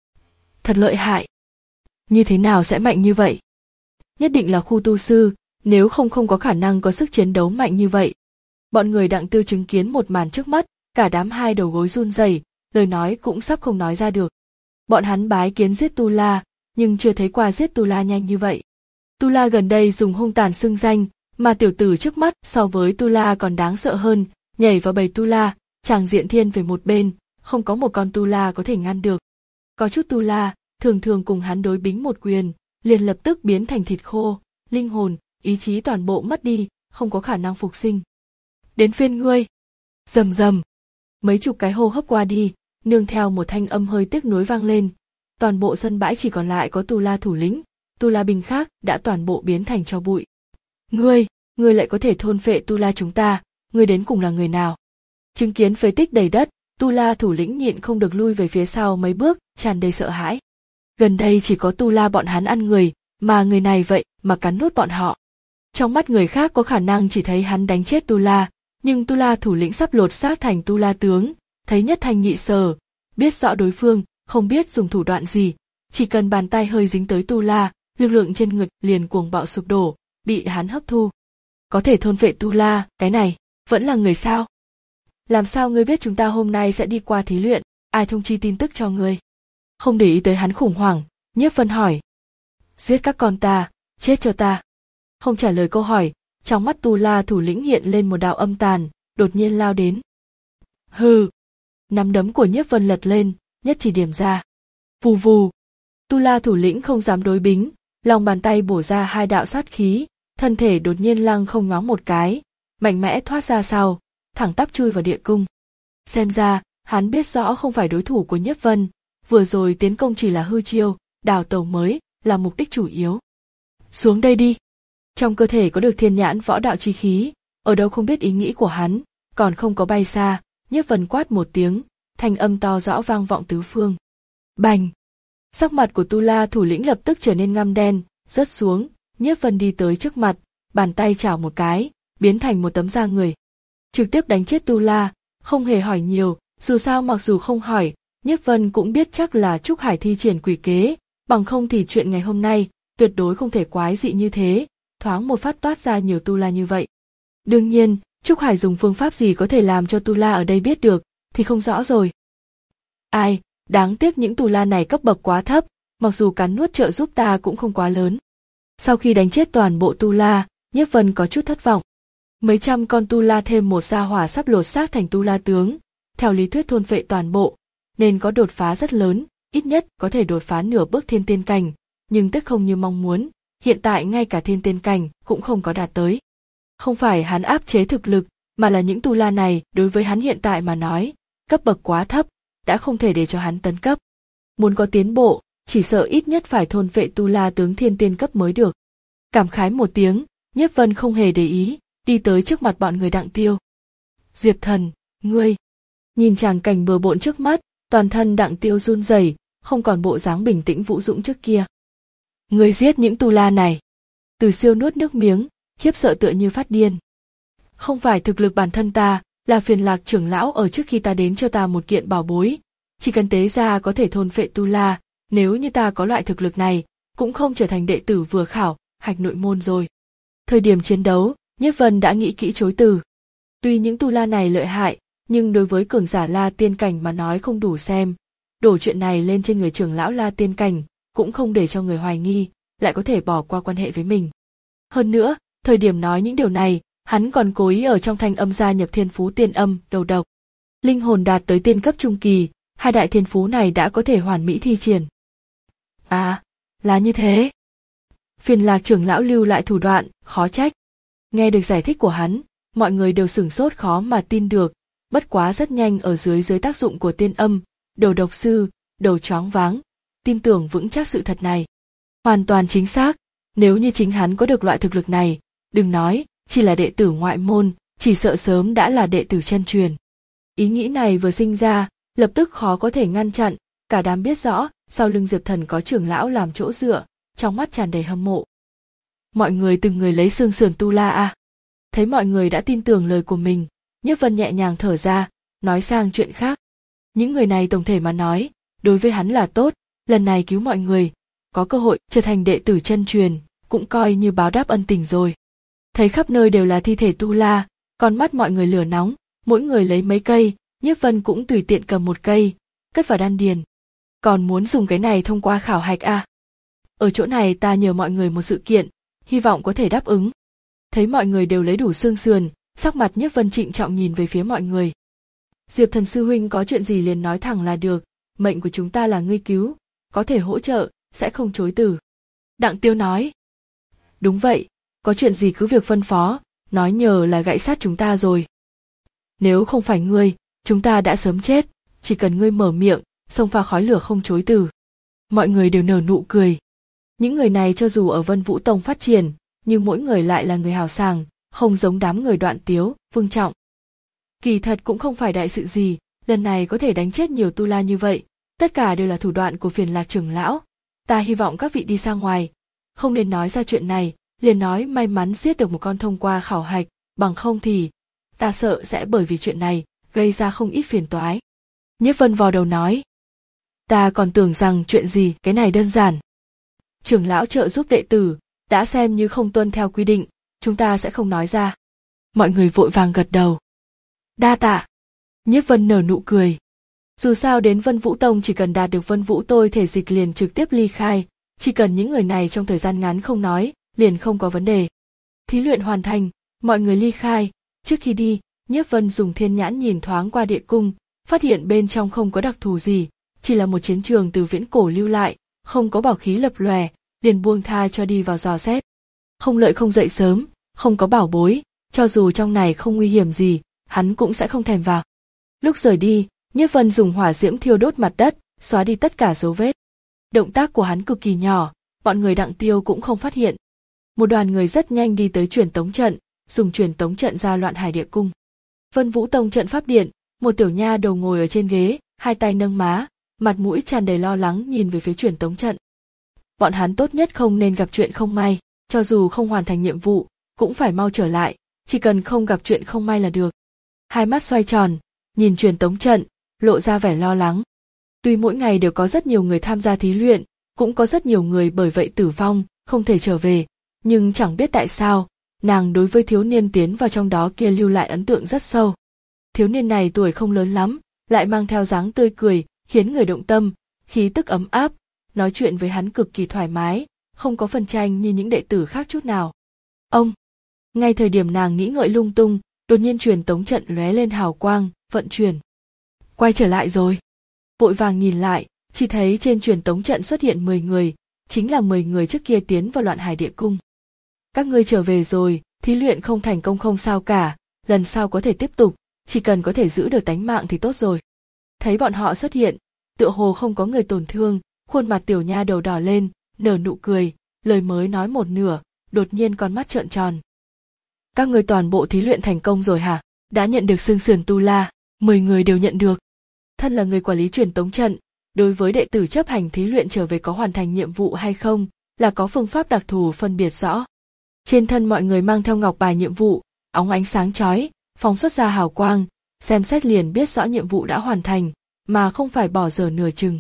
Thật lợi hại. Như thế nào sẽ mạnh như vậy? Nhất định là khu tu sư, nếu không không có khả năng có sức chiến đấu mạnh như vậy. Bọn người Đặng Tiêu chứng kiến một màn trước mắt, cả đám hai đầu gối run rẩy, lời nói cũng sắp không nói ra được. Bọn hắn bái kiến giết tu la, nhưng chưa thấy qua giết tu la nhanh như vậy. Tu la gần đây dùng hung tàn xưng danh, mà tiểu tử trước mắt so với tu la còn đáng sợ hơn, nhảy vào bầy tu la, tràng diện thiên về một bên, không có một con tu la có thể ngăn được. Có chút tu la, thường thường cùng hắn đối bính một quyền, liền lập tức biến thành thịt khô, linh hồn, ý chí toàn bộ mất đi, không có khả năng phục sinh. Đến phiên ngươi. Rầm rầm. Mấy chục cái hô hấp qua đi, nương theo một thanh âm hơi tiếc nuối vang lên. Toàn bộ sân bãi chỉ còn lại có tu la thủ lĩnh, tu la binh khác đã toàn bộ biến thành tro bụi. Ngươi, ngươi lại có thể thôn phệ tu la chúng ta, ngươi đến cùng là người nào? Chứng kiến phế tích đầy đất, tu la thủ lĩnh nhịn không được lui về phía sau mấy bước, tràn đầy sợ hãi. Gần đây chỉ có tu la bọn hắn ăn người, mà người này vậy mà cắn nuốt bọn họ. Trong mắt người khác có khả năng chỉ thấy hắn đánh chết tu la, nhưng tu la thủ lĩnh sắp lột xác thành tu la tướng, thấy nhất thanh nhị sở, biết rõ đối phương, không biết dùng thủ đoạn gì, chỉ cần bàn tay hơi dính tới tu la, lực lượng trên ngực liền cuồng bạo sụp đổ, bị hắn hấp thu. Có thể thôn phệ tu la, cái này, vẫn là người sao? Làm sao ngươi biết chúng ta hôm nay sẽ đi qua thí luyện, ai thông chi tin tức cho ngươi? Không để ý tới hắn khủng hoảng, Nhiếp Vân hỏi. Giết các con ta, chết cho ta. Không trả lời câu hỏi, trong mắt tu la thủ lĩnh hiện lên một đạo âm tàn, đột nhiên lao đến. Hừ. Nắm đấm của Nhiếp Vân lật lên, nhất chỉ điểm ra. Vù vù. Tu la thủ lĩnh không dám đối bính, lòng bàn tay bổ ra hai đạo sát khí, thân thể đột nhiên lăng không ngóng một cái, mạnh mẽ thoát ra sau, thẳng tắp chui vào địa cung. Xem ra, hắn biết rõ không phải đối thủ của Nhiếp Vân, vừa rồi tiến công chỉ là hư chiêu, đào tẩu mới là mục đích chủ yếu. Xuống đây đi. Trong cơ thể có được thiên nhãn võ đạo chi khí, ở đâu không biết ý nghĩ của hắn, còn không có bay xa, Nhiếp Vân quát một tiếng, thanh âm to rõ vang vọng tứ phương. Bành! Sắc mặt của tu la thủ lĩnh lập tức trở nên ngăm đen, rớt xuống, Nhiếp Vân đi tới trước mặt, bàn tay chảo một cái, biến thành một tấm da người. Trực tiếp đánh chết tu la, không hề hỏi nhiều, dù sao mặc dù không hỏi, Nhiếp Vân cũng biết chắc là Trúc Hải thi triển quỷ kế, bằng không thì chuyện ngày hôm nay, tuyệt đối không thể quái dị như thế, thoáng một phát toát ra nhiều tu la như vậy. Đương nhiên, Trúc Hải dùng phương pháp gì có thể làm cho tu la ở đây biết được, thì không rõ rồi. Ai, đáng tiếc những tu la này cấp bậc quá thấp, mặc dù cắn nuốt trợ giúp ta cũng không quá lớn. Sau khi đánh chết toàn bộ tu la, Nhiếp Vân có chút thất vọng. Mấy trăm con tu la thêm một gia hỏa sắp lột xác thành tu la tướng, theo lý thuyết thôn phệ toàn bộ, nên có đột phá rất lớn, ít nhất có thể đột phá nửa bước thiên tiên cảnh, nhưng tức không như mong muốn, hiện tại ngay cả thiên tiên cảnh cũng không có đạt tới. Không phải hắn áp chế thực lực, mà là những tu la này đối với hắn hiện tại mà nói, cấp bậc quá thấp, đã không thể để cho hắn tấn cấp. Muốn có tiến bộ, chỉ sợ ít nhất phải thôn phệ tu la tướng thiên tiên cấp mới được. Cảm khái một tiếng, Nhiếp Vân không hề để ý, đi tới trước mặt bọn người Đặng Tiêu. Diệp Thần, ngươi! Nhìn tràng cảnh bừa bộn trước mắt, toàn thân Đặng Tiêu run rẩy, không còn bộ dáng bình tĩnh vũ dũng trước kia. Ngươi giết những tu la này. Từ Siêu nuốt nước miếng, khiếp sợ tựa như phát điên. Không phải thực lực bản thân ta, là Phiền Lạc trưởng lão ở trước khi ta đến cho ta một kiện bảo bối, chỉ cần tế ra có thể thôn phệ tu la, nếu như ta có loại thực lực này, cũng không trở thành đệ tử vừa khảo, hạch nội môn rồi. Thời điểm chiến đấu, Nhiếp Vân đã nghĩ kỹ chối từ. Tuy những tu la này lợi hại, nhưng đối với cường giả La Tiên cảnh mà nói không đủ xem, đổ chuyện này lên trên người trưởng lão La Tiên cảnh, cũng không để cho người hoài nghi, lại có thể bỏ qua quan hệ với mình. Hơn nữa, thời điểm nói những điều này, hắn còn cố ý ở trong thanh âm gia nhập thiên phú tiên âm, đầu độc. Linh hồn đạt tới tiên cấp trung kỳ, hai đại thiên phú này đã có thể hoàn mỹ thi triển. À, là như thế. Phiền Lạc trưởng lão lưu lại thủ đoạn, khó trách. Nghe được giải thích của hắn, mọi người đều sửng sốt khó mà tin được, bất quá rất nhanh ở dưới dưới tác dụng của tiên âm, đầu độc sư, đầu choáng váng, tin tưởng vững chắc sự thật này. Hoàn toàn chính xác, nếu như chính hắn có được loại thực lực này, đừng nói, chỉ là đệ tử ngoại môn, chỉ sợ sớm đã là đệ tử chân truyền. Ý nghĩ này vừa sinh ra, lập tức khó có thể ngăn chặn, cả đám biết rõ, sau lưng Diệp Thần có trưởng lão làm chỗ dựa, trong mắt tràn đầy hâm mộ. Mọi người từng người lấy xương sườn tu la a. À. Thấy mọi người đã tin tưởng lời của mình, Nhiếp Vân nhẹ nhàng thở ra, nói sang chuyện khác. Những người này tổng thể mà nói, đối với hắn là tốt, lần này cứu mọi người, có cơ hội trở thành đệ tử chân truyền, cũng coi như báo đáp ân tình rồi. Thấy khắp nơi đều là thi thể tu la, con mắt mọi người lửa nóng, mỗi người lấy mấy cây, Nhiếp Vân cũng tùy tiện cầm một cây, cất vào đan điền. Còn muốn dùng cái này thông qua khảo hạch à? Ở chỗ này ta nhờ mọi người một sự kiện, hy vọng có thể đáp ứng. Thấy mọi người đều lấy đủ xương sườn, sắc mặt Nhiếp Vân trịnh trọng nhìn về phía mọi người. Diệp Thần sư huynh có chuyện gì liền nói thẳng là được, mệnh của chúng ta là ngươi cứu, có thể hỗ trợ, sẽ không chối từ. Đặng Tiêu nói. Đúng vậy, có chuyện gì cứ việc phân phó, nói nhờ là gãy sát chúng ta rồi. Nếu không phải ngươi, chúng ta đã sớm chết, chỉ cần ngươi mở miệng, xông pha khói lửa không chối từ. Mọi người đều nở nụ cười. Những người này cho dù ở Vân Vũ Tông phát triển, nhưng mỗi người lại là người hào sảng, không giống đám người Đoạn Tiếu, Vương Trọng. Kỳ thật cũng không phải đại sự gì, lần này có thể đánh chết nhiều tu la như vậy, tất cả đều là thủ đoạn của Phiền Lạc trưởng lão. Ta hy vọng các vị đi ra ngoài, không nên nói ra chuyện này, liền nói may mắn giết được một con thông qua khảo hạch, bằng không thì, ta sợ sẽ bởi vì chuyện này, gây ra không ít phiền toái. Nhiếp Vân vò đầu nói. Ta còn tưởng rằng chuyện gì, cái này đơn giản. Trưởng lão trợ giúp đệ tử, đã xem như không tuân theo quy định, chúng ta sẽ không nói ra. Mọi người vội vàng gật đầu. Đa tạ. Nhiếp Vân nở nụ cười. Dù sao đến Vân Vũ Tông chỉ cần đạt được Vân Vũ tôi thể dịch liền trực tiếp ly khai, chỉ cần những người này trong thời gian ngắn không nói, liền không có vấn đề. Thí luyện hoàn thành, mọi người ly khai, trước khi đi, Nhiếp Vân dùng thiên nhãn nhìn thoáng qua địa cung, phát hiện bên trong không có đặc thù gì, chỉ là một chiến trường từ viễn cổ lưu lại, không có bảo khí lập lòe, liền buông tha cho đi vào dò xét. Không lợi không dậy sớm, không có bảo bối, cho dù trong này không nguy hiểm gì, hắn cũng sẽ không thèm vào. Lúc rời đi, Nhiếp Vân dùng hỏa diễm thiêu đốt mặt đất, xóa đi tất cả dấu vết. Động tác của hắn cực kỳ nhỏ, bọn người Đặng Tiêu cũng không phát hiện. Một đoàn người rất nhanh đi tới truyền tống trận, dùng truyền tống trận ra Loạn Hải Địa Cung. Vân Vũ Tông trận pháp điện, một tiểu nha đầu ngồi ở trên ghế, hai tay nâng má, mặt mũi tràn đầy lo lắng nhìn về phía truyền tống trận. Bọn hắn tốt nhất không nên gặp chuyện không may, cho dù không hoàn thành nhiệm vụ, cũng phải mau trở lại, chỉ cần không gặp chuyện không may là được. Hai mắt xoay tròn, nhìn truyền tống trận, lộ ra vẻ lo lắng. Tuy mỗi ngày đều có rất nhiều người tham gia thí luyện, cũng có rất nhiều người bởi vậy tử vong, không thể trở về, nhưng chẳng biết tại sao, nàng đối với thiếu niên tiến vào trong đó kia lưu lại ấn tượng rất sâu. Thiếu niên này tuổi không lớn lắm, lại mang theo dáng tươi cười, khiến người động tâm, khí tức ấm áp, nói chuyện với hắn cực kỳ thoải mái, không có phân tranh như những đệ tử khác chút nào. Ông! Ngay thời điểm nàng nghĩ ngợi lung tung, đột nhiên truyền tống trận lóe lên hào quang, vận chuyển. Quay trở lại rồi. Vội vàng nhìn lại, chỉ thấy trên truyền tống trận xuất hiện mười người, chính là mười người trước kia tiến vào Loạn Hải Địa Cung. Các ngươi trở về rồi, thí luyện không thành công không sao cả, lần sau có thể tiếp tục, chỉ cần có thể giữ được tánh mạng thì tốt rồi. Thấy bọn họ xuất hiện, tựa hồ không có người tổn thương, khuôn mặt tiểu nha đầu đỏ lên, nở nụ cười, lời mới nói một nửa, đột nhiên con mắt trợn tròn. Các ngươi toàn bộ thí luyện thành công rồi hả? Đã nhận được xương sườn tu la, mười người đều nhận được. Thân là người quản lý truyền tống trận, đối với đệ tử chấp hành thí luyện trở về có hoàn thành nhiệm vụ hay không, là có phương pháp đặc thù phân biệt rõ. Trên thân mọi người mang theo ngọc bài nhiệm vụ, óng ánh sáng chói, phóng xuất ra hào quang, xem xét liền biết rõ nhiệm vụ đã hoàn thành, mà không phải bỏ dở nửa chừng.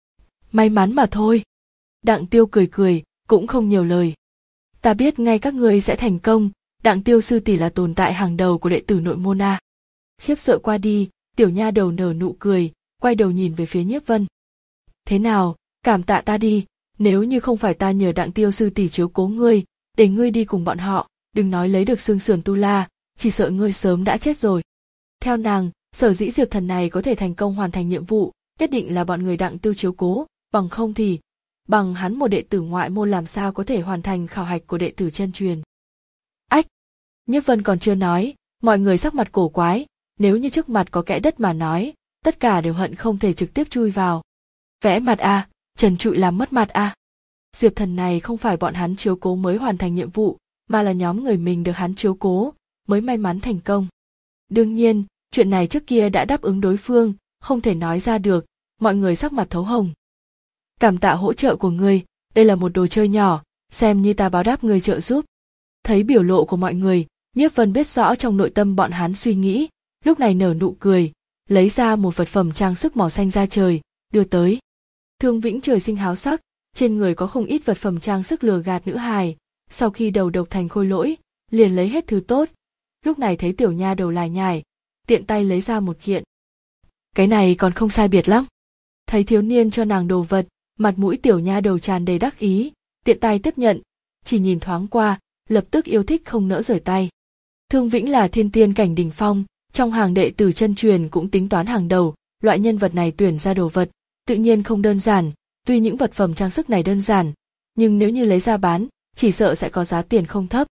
May mắn mà thôi. Đặng Tiêu cười cười, cũng không nhiều lời. Ta biết ngay các ngươi sẽ thành công, Đặng Tiêu sư tỷ là tồn tại hàng đầu của đệ tử nội môn a. Khiếp sợ qua đi, tiểu nha đầu nở nụ cười, quay đầu nhìn về phía Nhiếp Vân. Thế nào, cảm tạ ta đi, nếu như không phải ta nhờ Đặng Tiêu sư tỷ chiếu cố ngươi, để ngươi đi cùng bọn họ, đừng nói lấy được xương sườn tu la, chỉ sợ ngươi sớm đã chết rồi. Theo nàng, sở dĩ Diệp Thần này có thể thành công hoàn thành nhiệm vụ, nhất định là bọn người Đặng Tiêu chiếu cố, bằng không thì, bằng hắn một đệ tử ngoại môn làm sao có thể hoàn thành khảo hạch của đệ tử chân truyền. Ách! Nhiếp Vân còn chưa nói, mọi người sắc mặt cổ quái, nếu như trước mặt có kẽ đất mà nói, tất cả đều hận không thể trực tiếp chui vào. Vẽ mặt a, trần trụi làm mất mặt a. Diệp Thần này không phải bọn hắn chiếu cố mới hoàn thành nhiệm vụ, mà là nhóm người mình được hắn chiếu cố, mới may mắn thành công. Đương nhiên, chuyện này trước kia đã đáp ứng đối phương, không thể nói ra được, mọi người sắc mặt thấu hồng. Cảm tạ hỗ trợ của ngươi, đây là một đồ chơi nhỏ, xem như ta báo đáp ngươi trợ giúp. Thấy biểu lộ của mọi người, Nhiếp Vân biết rõ trong nội tâm bọn hắn suy nghĩ, lúc này nở nụ cười, lấy ra một vật phẩm trang sức màu xanh da trời, đưa tới. Thương Vĩnh trời sinh háo sắc, trên người có không ít vật phẩm trang sức lừa gạt nữ hài, sau khi đầu độc thành khôi lỗi, liền lấy hết thứ tốt. Lúc này thấy tiểu nha đầu lải nhải, tiện tay lấy ra một kiện. Cái này còn không sai biệt lắm. Thấy thiếu niên cho nàng đồ vật, mặt mũi tiểu nha đầu tràn đầy đắc ý, tiện tay tiếp nhận, chỉ nhìn thoáng qua, lập tức yêu thích không nỡ rời tay. Thương Vĩnh là thiên tiên cảnh đỉnh phong, trong hàng đệ tử chân truyền cũng tính toán hàng đầu, loại nhân vật này tuyển ra đồ vật, tự nhiên không đơn giản, tuy những vật phẩm trang sức này đơn giản, nhưng nếu như lấy ra bán, chỉ sợ sẽ có giá tiền không thấp.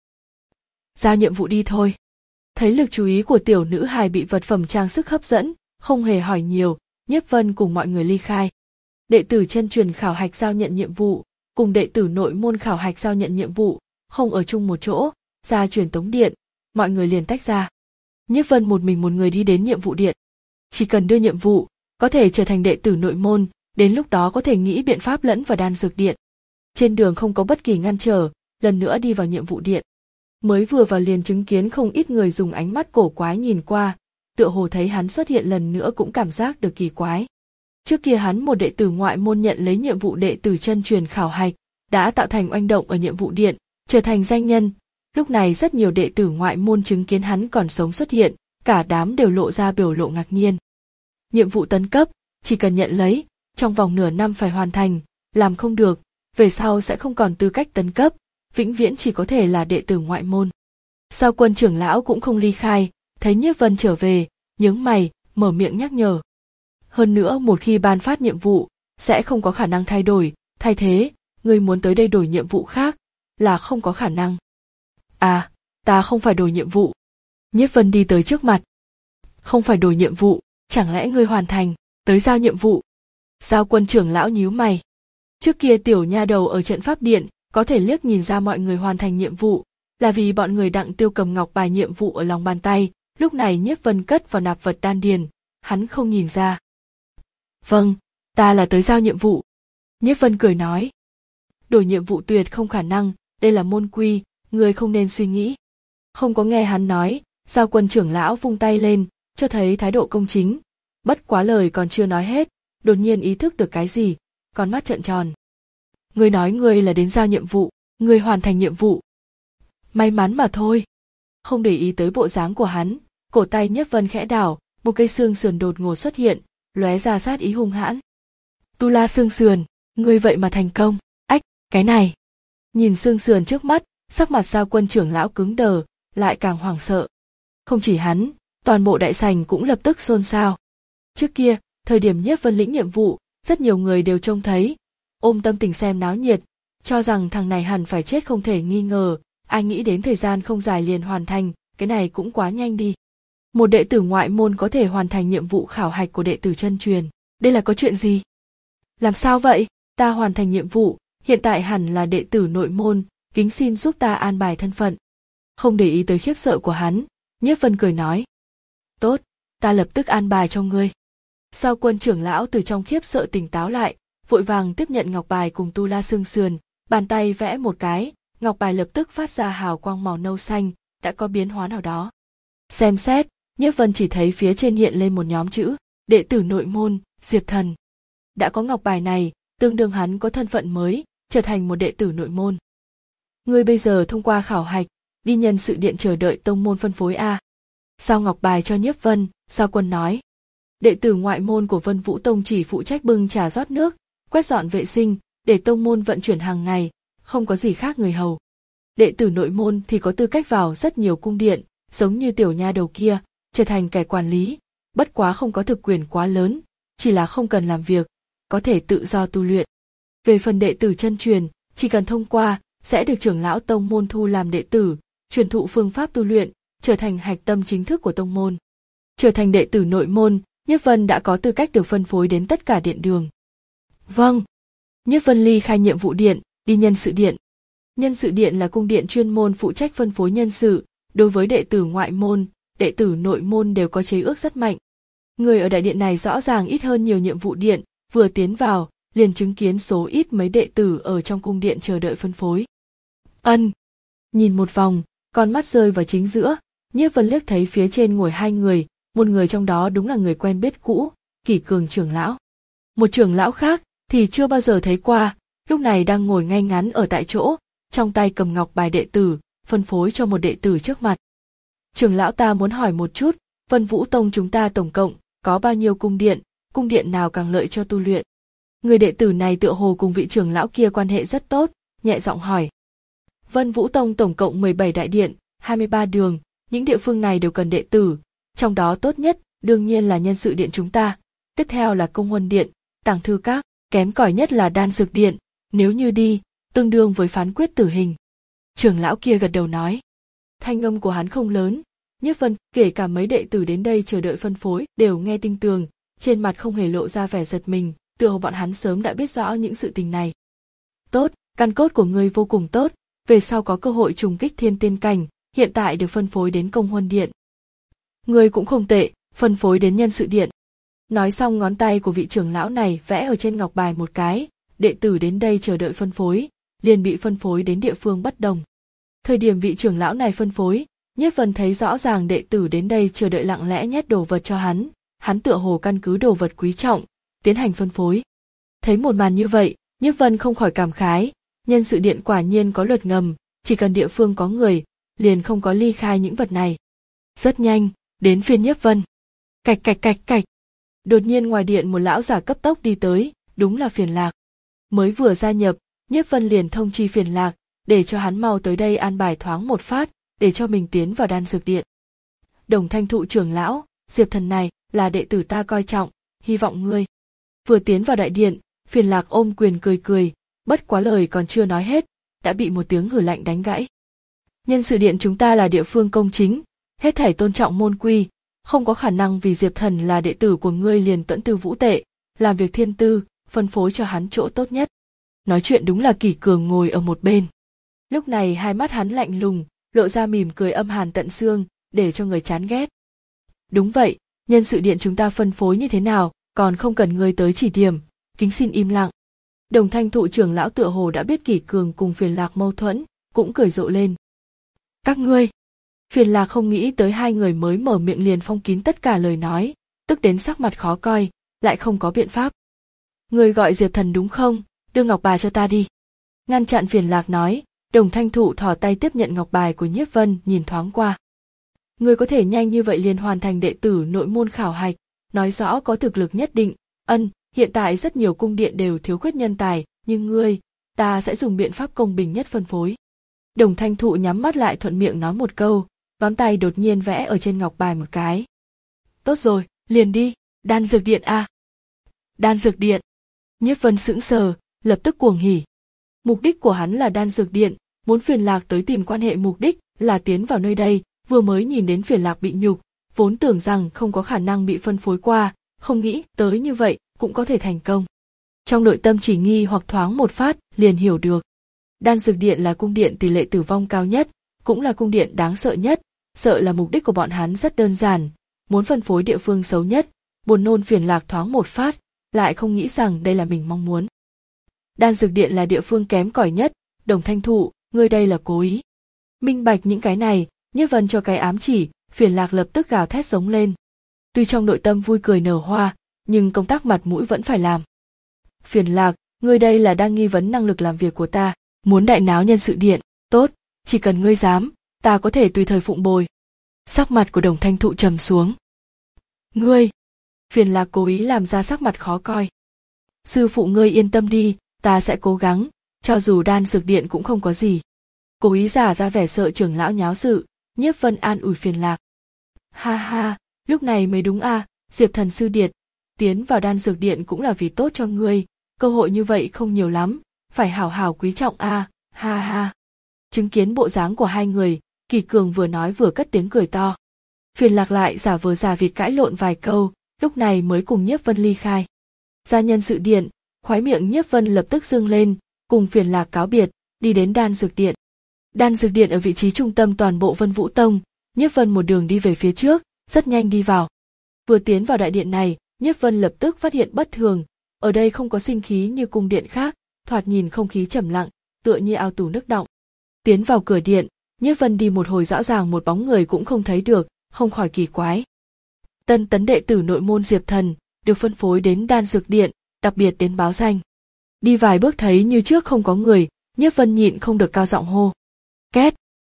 Giao nhiệm vụ đi thôi. Thấy lực chú ý của tiểu nữ hài bị vật phẩm trang sức hấp dẫn, không hề hỏi nhiều, Nhiếp Vân cùng mọi người ly khai. Đệ tử chân truyền khảo hạch giao nhận nhiệm vụ, cùng đệ tử nội môn khảo hạch giao nhận nhiệm vụ, không ở chung một chỗ, ra truyền tống điện, mọi người liền tách ra. Nhiếp Vân một mình một người đi đến nhiệm vụ điện. Chỉ cần đưa nhiệm vụ, có thể trở thành đệ tử nội môn, đến lúc đó có thể nghĩ biện pháp lẫn vào đan dược điện. Trên đường không có bất kỳ ngăn trở, lần nữa đi vào nhiệm vụ điện. Mới vừa vào liền chứng kiến không ít người dùng ánh mắt cổ quái nhìn qua, tựa hồ thấy hắn xuất hiện lần nữa cũng cảm giác được kỳ quái. Trước kia hắn một đệ tử ngoại môn nhận lấy nhiệm vụ đệ tử chân truyền khảo hạch, đã tạo thành oanh động ở nhiệm vụ điện, trở thành danh nhân. Lúc này rất nhiều đệ tử ngoại môn chứng kiến hắn còn sống xuất hiện, cả đám đều lộ ra biểu lộ ngạc nhiên. Nhiệm vụ tấn cấp, chỉ cần nhận lấy, trong vòng nửa năm phải hoàn thành, làm không được, về sau sẽ không còn tư cách tấn cấp, vĩnh viễn chỉ có thể là đệ tử ngoại môn. Sao Quân trưởng lão cũng không ly khai, thấy Nhiếp Vân trở về, nhướng mày, mở miệng nhắc nhở. Hơn nữa một khi ban phát nhiệm vụ, sẽ không có khả năng thay đổi, thay thế, ngươi muốn tới đây đổi nhiệm vụ khác, là không có khả năng. À, ta không phải đổi nhiệm vụ. Nhiếp Vân đi tới trước mặt. Không phải đổi nhiệm vụ, chẳng lẽ ngươi hoàn thành, tới giao nhiệm vụ? Sao Quân trưởng lão nhíu mày. Trước kia tiểu nha đầu ở trận pháp điện, có thể liếc nhìn ra mọi người hoàn thành nhiệm vụ, là vì bọn người Đặng Tiêu cầm ngọc bài nhiệm vụ ở lòng bàn tay, lúc này Nhiếp Vân cất vào nạp vật đan điền, hắn không nhìn ra. Vâng, ta là tới giao nhiệm vụ. Nhiếp Vân cười nói. Đổi nhiệm vụ tuyệt không khả năng, đây là môn quy, ngươi không nên suy nghĩ. Không có nghe hắn nói, Giao Quân trưởng lão vung tay lên, cho thấy thái độ công chính. Bất quá lời còn chưa nói hết, đột nhiên ý thức được cái gì, con mắt trợn tròn. Ngươi nói ngươi là đến giao nhiệm vụ, ngươi hoàn thành nhiệm vụ. May mắn mà thôi. Không để ý tới bộ dáng của hắn, cổ tay Nhiếp Vân khẽ đảo, một cây xương sườn đột ngột xuất hiện, lóe ra sát ý hung hãn. Tu La xương sườn, ngươi vậy mà thành công, ách, cái này. Nhìn xương sườn trước mắt, sắc mặt Giao Quân trưởng lão cứng đờ, lại càng hoảng sợ. Không chỉ hắn, toàn bộ đại sảnh cũng lập tức xôn xao. Trước kia, thời điểm Nhiếp Vân lĩnh nhiệm vụ, rất nhiều người đều trông thấy, ôm tâm tình xem náo nhiệt, cho rằng thằng này hẳn phải chết không thể nghi ngờ, ai nghĩ đến thời gian không dài liền hoàn thành, cái này cũng quá nhanh đi. Một đệ tử ngoại môn có thể hoàn thành nhiệm vụ khảo hạch của đệ tử chân truyền, đây là có chuyện gì? Làm sao vậy? Ta hoàn thành nhiệm vụ, hiện tại hẳn là đệ tử nội môn, kính xin giúp ta an bài thân phận. Không để ý tới khiếp sợ của hắn, Nhiếp Vân cười nói. Tốt, ta lập tức an bài cho ngươi. Sao Quân trưởng lão từ trong khiếp sợ tỉnh táo lại, vội vàng tiếp nhận ngọc bài cùng Tu La xương sườn, bàn tay vẽ một cái, ngọc bài lập tức phát ra hào quang màu nâu xanh, đã có biến hóa nào đó. Xem xét, Nhiếp Vân chỉ thấy phía trên hiện lên một nhóm chữ, đệ tử nội môn, Diệp Thần. Đã có ngọc bài này, tương đương hắn có thân phận mới, trở thành một đệ tử nội môn. Ngươi bây giờ thông qua khảo hạch, đi nhân sự điện chờ đợi tông môn phân phối a. Giao ngọc bài cho Nhiếp Vân, Giao Quân nói. Đệ tử ngoại môn của Vân Vũ Tông chỉ phụ trách bưng trà rót nước, quét dọn vệ sinh, để tông môn vận chuyển hàng ngày, không có gì khác người hầu. Đệ tử nội môn thì có tư cách vào rất nhiều cung điện, giống như tiểu nha đầu kia, trở thành kẻ quản lý, bất quá không có thực quyền quá lớn, chỉ là không cần làm việc, có thể tự do tu luyện. Về phần đệ tử chân truyền, chỉ cần thông qua, sẽ được trưởng lão tông môn thu làm đệ tử, truyền thụ phương pháp tu luyện, trở thành hạch tâm chính thức của tông môn. Trở thành đệ tử nội môn, Nhiếp Vân đã có tư cách được phân phối đến tất cả điện đường. Vâng. Nhiếp Vân ly khai nhiệm vụ điện, Đi nhân sự điện. Nhân sự điện là cung điện chuyên môn phụ trách phân phối nhân sự, đối với đệ tử ngoại môn, đệ tử nội môn đều có chế ước rất mạnh. Người ở đại điện này rõ ràng ít hơn nhiều nhiệm vụ điện, vừa tiến vào, liền chứng kiến số ít mấy đệ tử ở trong cung điện chờ đợi phân phối. Ân. Nhìn một vòng, con mắt rơi vào chính giữa, Nhiếp Vân liếc thấy phía trên ngồi hai người, một người trong đó đúng là người quen biết cũ, Kỷ Cường trưởng lão. Một trưởng lão khác thì chưa bao giờ thấy qua, lúc này đang ngồi ngay ngắn ở tại chỗ, trong tay cầm ngọc bài đệ tử, phân phối cho một đệ tử trước mặt. Trưởng lão, ta muốn hỏi một chút, Vân Vũ Tông chúng ta tổng cộng có bao nhiêu cung điện, cung điện nào càng lợi cho tu luyện? Người đệ tử này tựa hồ cùng vị trưởng lão kia quan hệ rất tốt, nhẹ giọng hỏi. Vân Vũ Tông tổng cộng mười bảy đại điện, hai mươi ba đường, những địa phương này đều cần đệ tử, trong đó tốt nhất đương nhiên là nhân sự điện chúng ta, tiếp theo là công huân điện, tàng thư các, kém cỏi nhất là đan dược điện, nếu như đi, tương đương với phán quyết tử hình. Trưởng lão kia gật đầu nói. Thanh âm của hắn không lớn, Nhiếp Vân, kể cả mấy đệ tử đến đây chờ đợi phân phối, đều nghe tinh tường, trên mặt không hề lộ ra vẻ giật mình, tựa hồ bọn hắn sớm đã biết rõ những sự tình này. Tốt, căn cốt của ngươi vô cùng tốt, về sau có cơ hội trùng kích thiên tiên cảnh, hiện tại được phân phối đến công huân điện. Ngươi cũng không tệ, phân phối đến nhân sự điện. Nói xong ngón tay của vị trưởng lão này vẽ ở trên ngọc bài một cái, đệ tử đến đây chờ đợi phân phối, liền bị phân phối đến địa phương bất đồng. Thời điểm vị trưởng lão này phân phối, Nhiếp Vân thấy rõ ràng đệ tử đến đây chờ đợi lặng lẽ nhét đồ vật cho hắn, hắn tựa hồ căn cứ đồ vật quý trọng, tiến hành phân phối. Thấy một màn như vậy, Nhiếp Vân không khỏi cảm khái, nhân sự điện quả nhiên có luật ngầm, chỉ cần địa phương có người, liền không có ly khai những vật này. Rất nhanh, đến phiên Nhiếp Vân. Cạch cạch cạch cạch. Đột nhiên ngoài điện một lão giả cấp tốc đi tới, đúng là Phiền Lạc. Mới vừa gia nhập, Nhiếp Vân liền thông chi Phiền Lạc, để cho hắn mau tới đây an bài thoáng một phát, để cho mình tiến vào đan dược điện. Đồng Thanh Thụ trưởng lão, Diệp Thần này là đệ tử ta coi trọng, hy vọng ngươi. Vừa tiến vào đại điện, Phiền Lạc ôm quyền cười cười, bất quá lời còn chưa nói hết, đã bị một tiếng hử lạnh đánh gãy. Nhân sự điện chúng ta là địa phương công chính, hết thảy tôn trọng môn quy, không có khả năng vì Diệp Thần là đệ tử của ngươi liền tuẫn tư vũ tệ, làm việc thiên tư, phân phối cho hắn chỗ tốt nhất. Nói chuyện đúng là Kỷ Cường ngồi ở một bên. Lúc này hai mắt hắn lạnh lùng, lộ ra mỉm cười âm hàn tận xương, để cho người chán ghét. Đúng vậy, nhân sự điện chúng ta phân phối như thế nào, còn không cần ngươi tới chỉ điểm, kính xin im lặng. Đồng Thanh Thụ trưởng lão tựa hồ đã biết Kỷ Cường cùng Phiền Lạc mâu thuẫn, cũng cười rộ lên. Các ngươi. Phiền Lạc không nghĩ tới hai người mới mở miệng liền phong kín tất cả lời nói, tức đến sắc mặt khó coi, lại không có biện pháp. Ngươi gọi Diệp Thần đúng không, đưa ngọc bài cho ta đi. Ngăn chặn Phiền Lạc nói, Đồng Thanh Thụ thò tay tiếp nhận ngọc bài của Nhiếp Vân nhìn thoáng qua. Ngươi có thể nhanh như vậy liền hoàn thành đệ tử nội môn khảo hạch, nói rõ có thực lực nhất định, ân, hiện tại rất nhiều cung điện đều thiếu khuyết nhân tài, nhưng ngươi, ta sẽ dùng biện pháp công bình nhất phân phối. Đồng Thanh Thụ nhắm mắt lại thuận miệng nói một câu, ngón tay đột nhiên vẽ ở trên ngọc bài một cái. Tốt rồi, liền đi, đan dược điện a. Đan dược điện. Nhiếp Vân sững sờ, lập tức cuồng hỉ. Mục đích của hắn là đan dược điện, muốn Phiền Lạc tới tìm quan hệ mục đích là tiến vào nơi đây, vừa mới nhìn đến Phiền Lạc bị nhục, vốn tưởng rằng không có khả năng bị phân phối qua, không nghĩ tới như vậy cũng có thể thành công. Trong nội tâm chỉ nghi hoặc thoáng một phát, liền hiểu được. Đan dược điện là cung điện tỷ lệ tử vong cao nhất, cũng là cung điện đáng sợ nhất, sợ là mục đích của bọn hắn rất đơn giản, muốn phân phối địa phương xấu nhất, buồn nôn Phiền Lạc thoáng một phát, lại không nghĩ rằng đây là mình mong muốn. Đan dược điện là địa phương kém cỏi nhất, Đồng Thanh Thụ, ngươi đây là cố ý. Minh bạch những cái này, Nhiếp Vân cho cái ám chỉ, Phiền Lạc lập tức gào thét giống lên. Tuy trong nội tâm vui cười nở hoa, nhưng công tác mặt mũi vẫn phải làm. Phiền Lạc, ngươi đây là đang nghi vấn năng lực làm việc của ta, muốn đại náo nhân sự điện, tốt, chỉ cần ngươi dám, ta có thể tùy thời phụng bồi. Sắc mặt của Đồng Thanh Thụ trầm xuống. Ngươi, Phiền Lạc cố ý làm ra sắc mặt khó coi. Sư phụ ngươi yên tâm đi, ta sẽ cố gắng, cho dù đan dược điện cũng không có gì. Cố ý giả ra vẻ sợ trưởng lão nháo sự, Nhiếp Vân an ủi Phiền Lạc. Ha ha, lúc này mới đúng à, Diệp Thần sư điệt, tiến vào đan dược điện cũng là vì tốt cho ngươi, cơ hội như vậy không nhiều lắm, phải hảo hảo quý trọng à, ha ha. Chứng kiến bộ dáng của hai người, Kỷ Cường vừa nói vừa cất tiếng cười to. Phiền Lạc lại giả vờ giả vịt cãi lộn vài câu, lúc này mới cùng Nhiếp Vân ly khai. Ra nhân sự điện, khóe miệng Nhiếp Vân lập tức dương lên, cùng Phiền Lạc cáo biệt, đi đến Đan Dược Điện. Đan Dược Điện ở vị trí trung tâm toàn bộ Vân Vũ Tông, Nhiếp Vân một đường đi về phía trước, rất nhanh đi vào. Vừa tiến vào đại điện này, Nhiếp Vân lập tức phát hiện bất thường, ở đây không có sinh khí như cung điện khác, thoạt nhìn không khí trầm lặng, tựa như ao tù nước đọng. Tiến vào cửa điện, Nhiếp Vân đi một hồi rõ ràng một bóng người cũng không thấy được, không khỏi kỳ quái. Tân tấn đệ tử nội môn Diệp Thần, được phân phối đến Đan Dược Điện, đặc biệt đến báo danh. Đi vài bước thấy như trước không có người, Nhiếp Vân nhịn không được cao giọng hô. Két.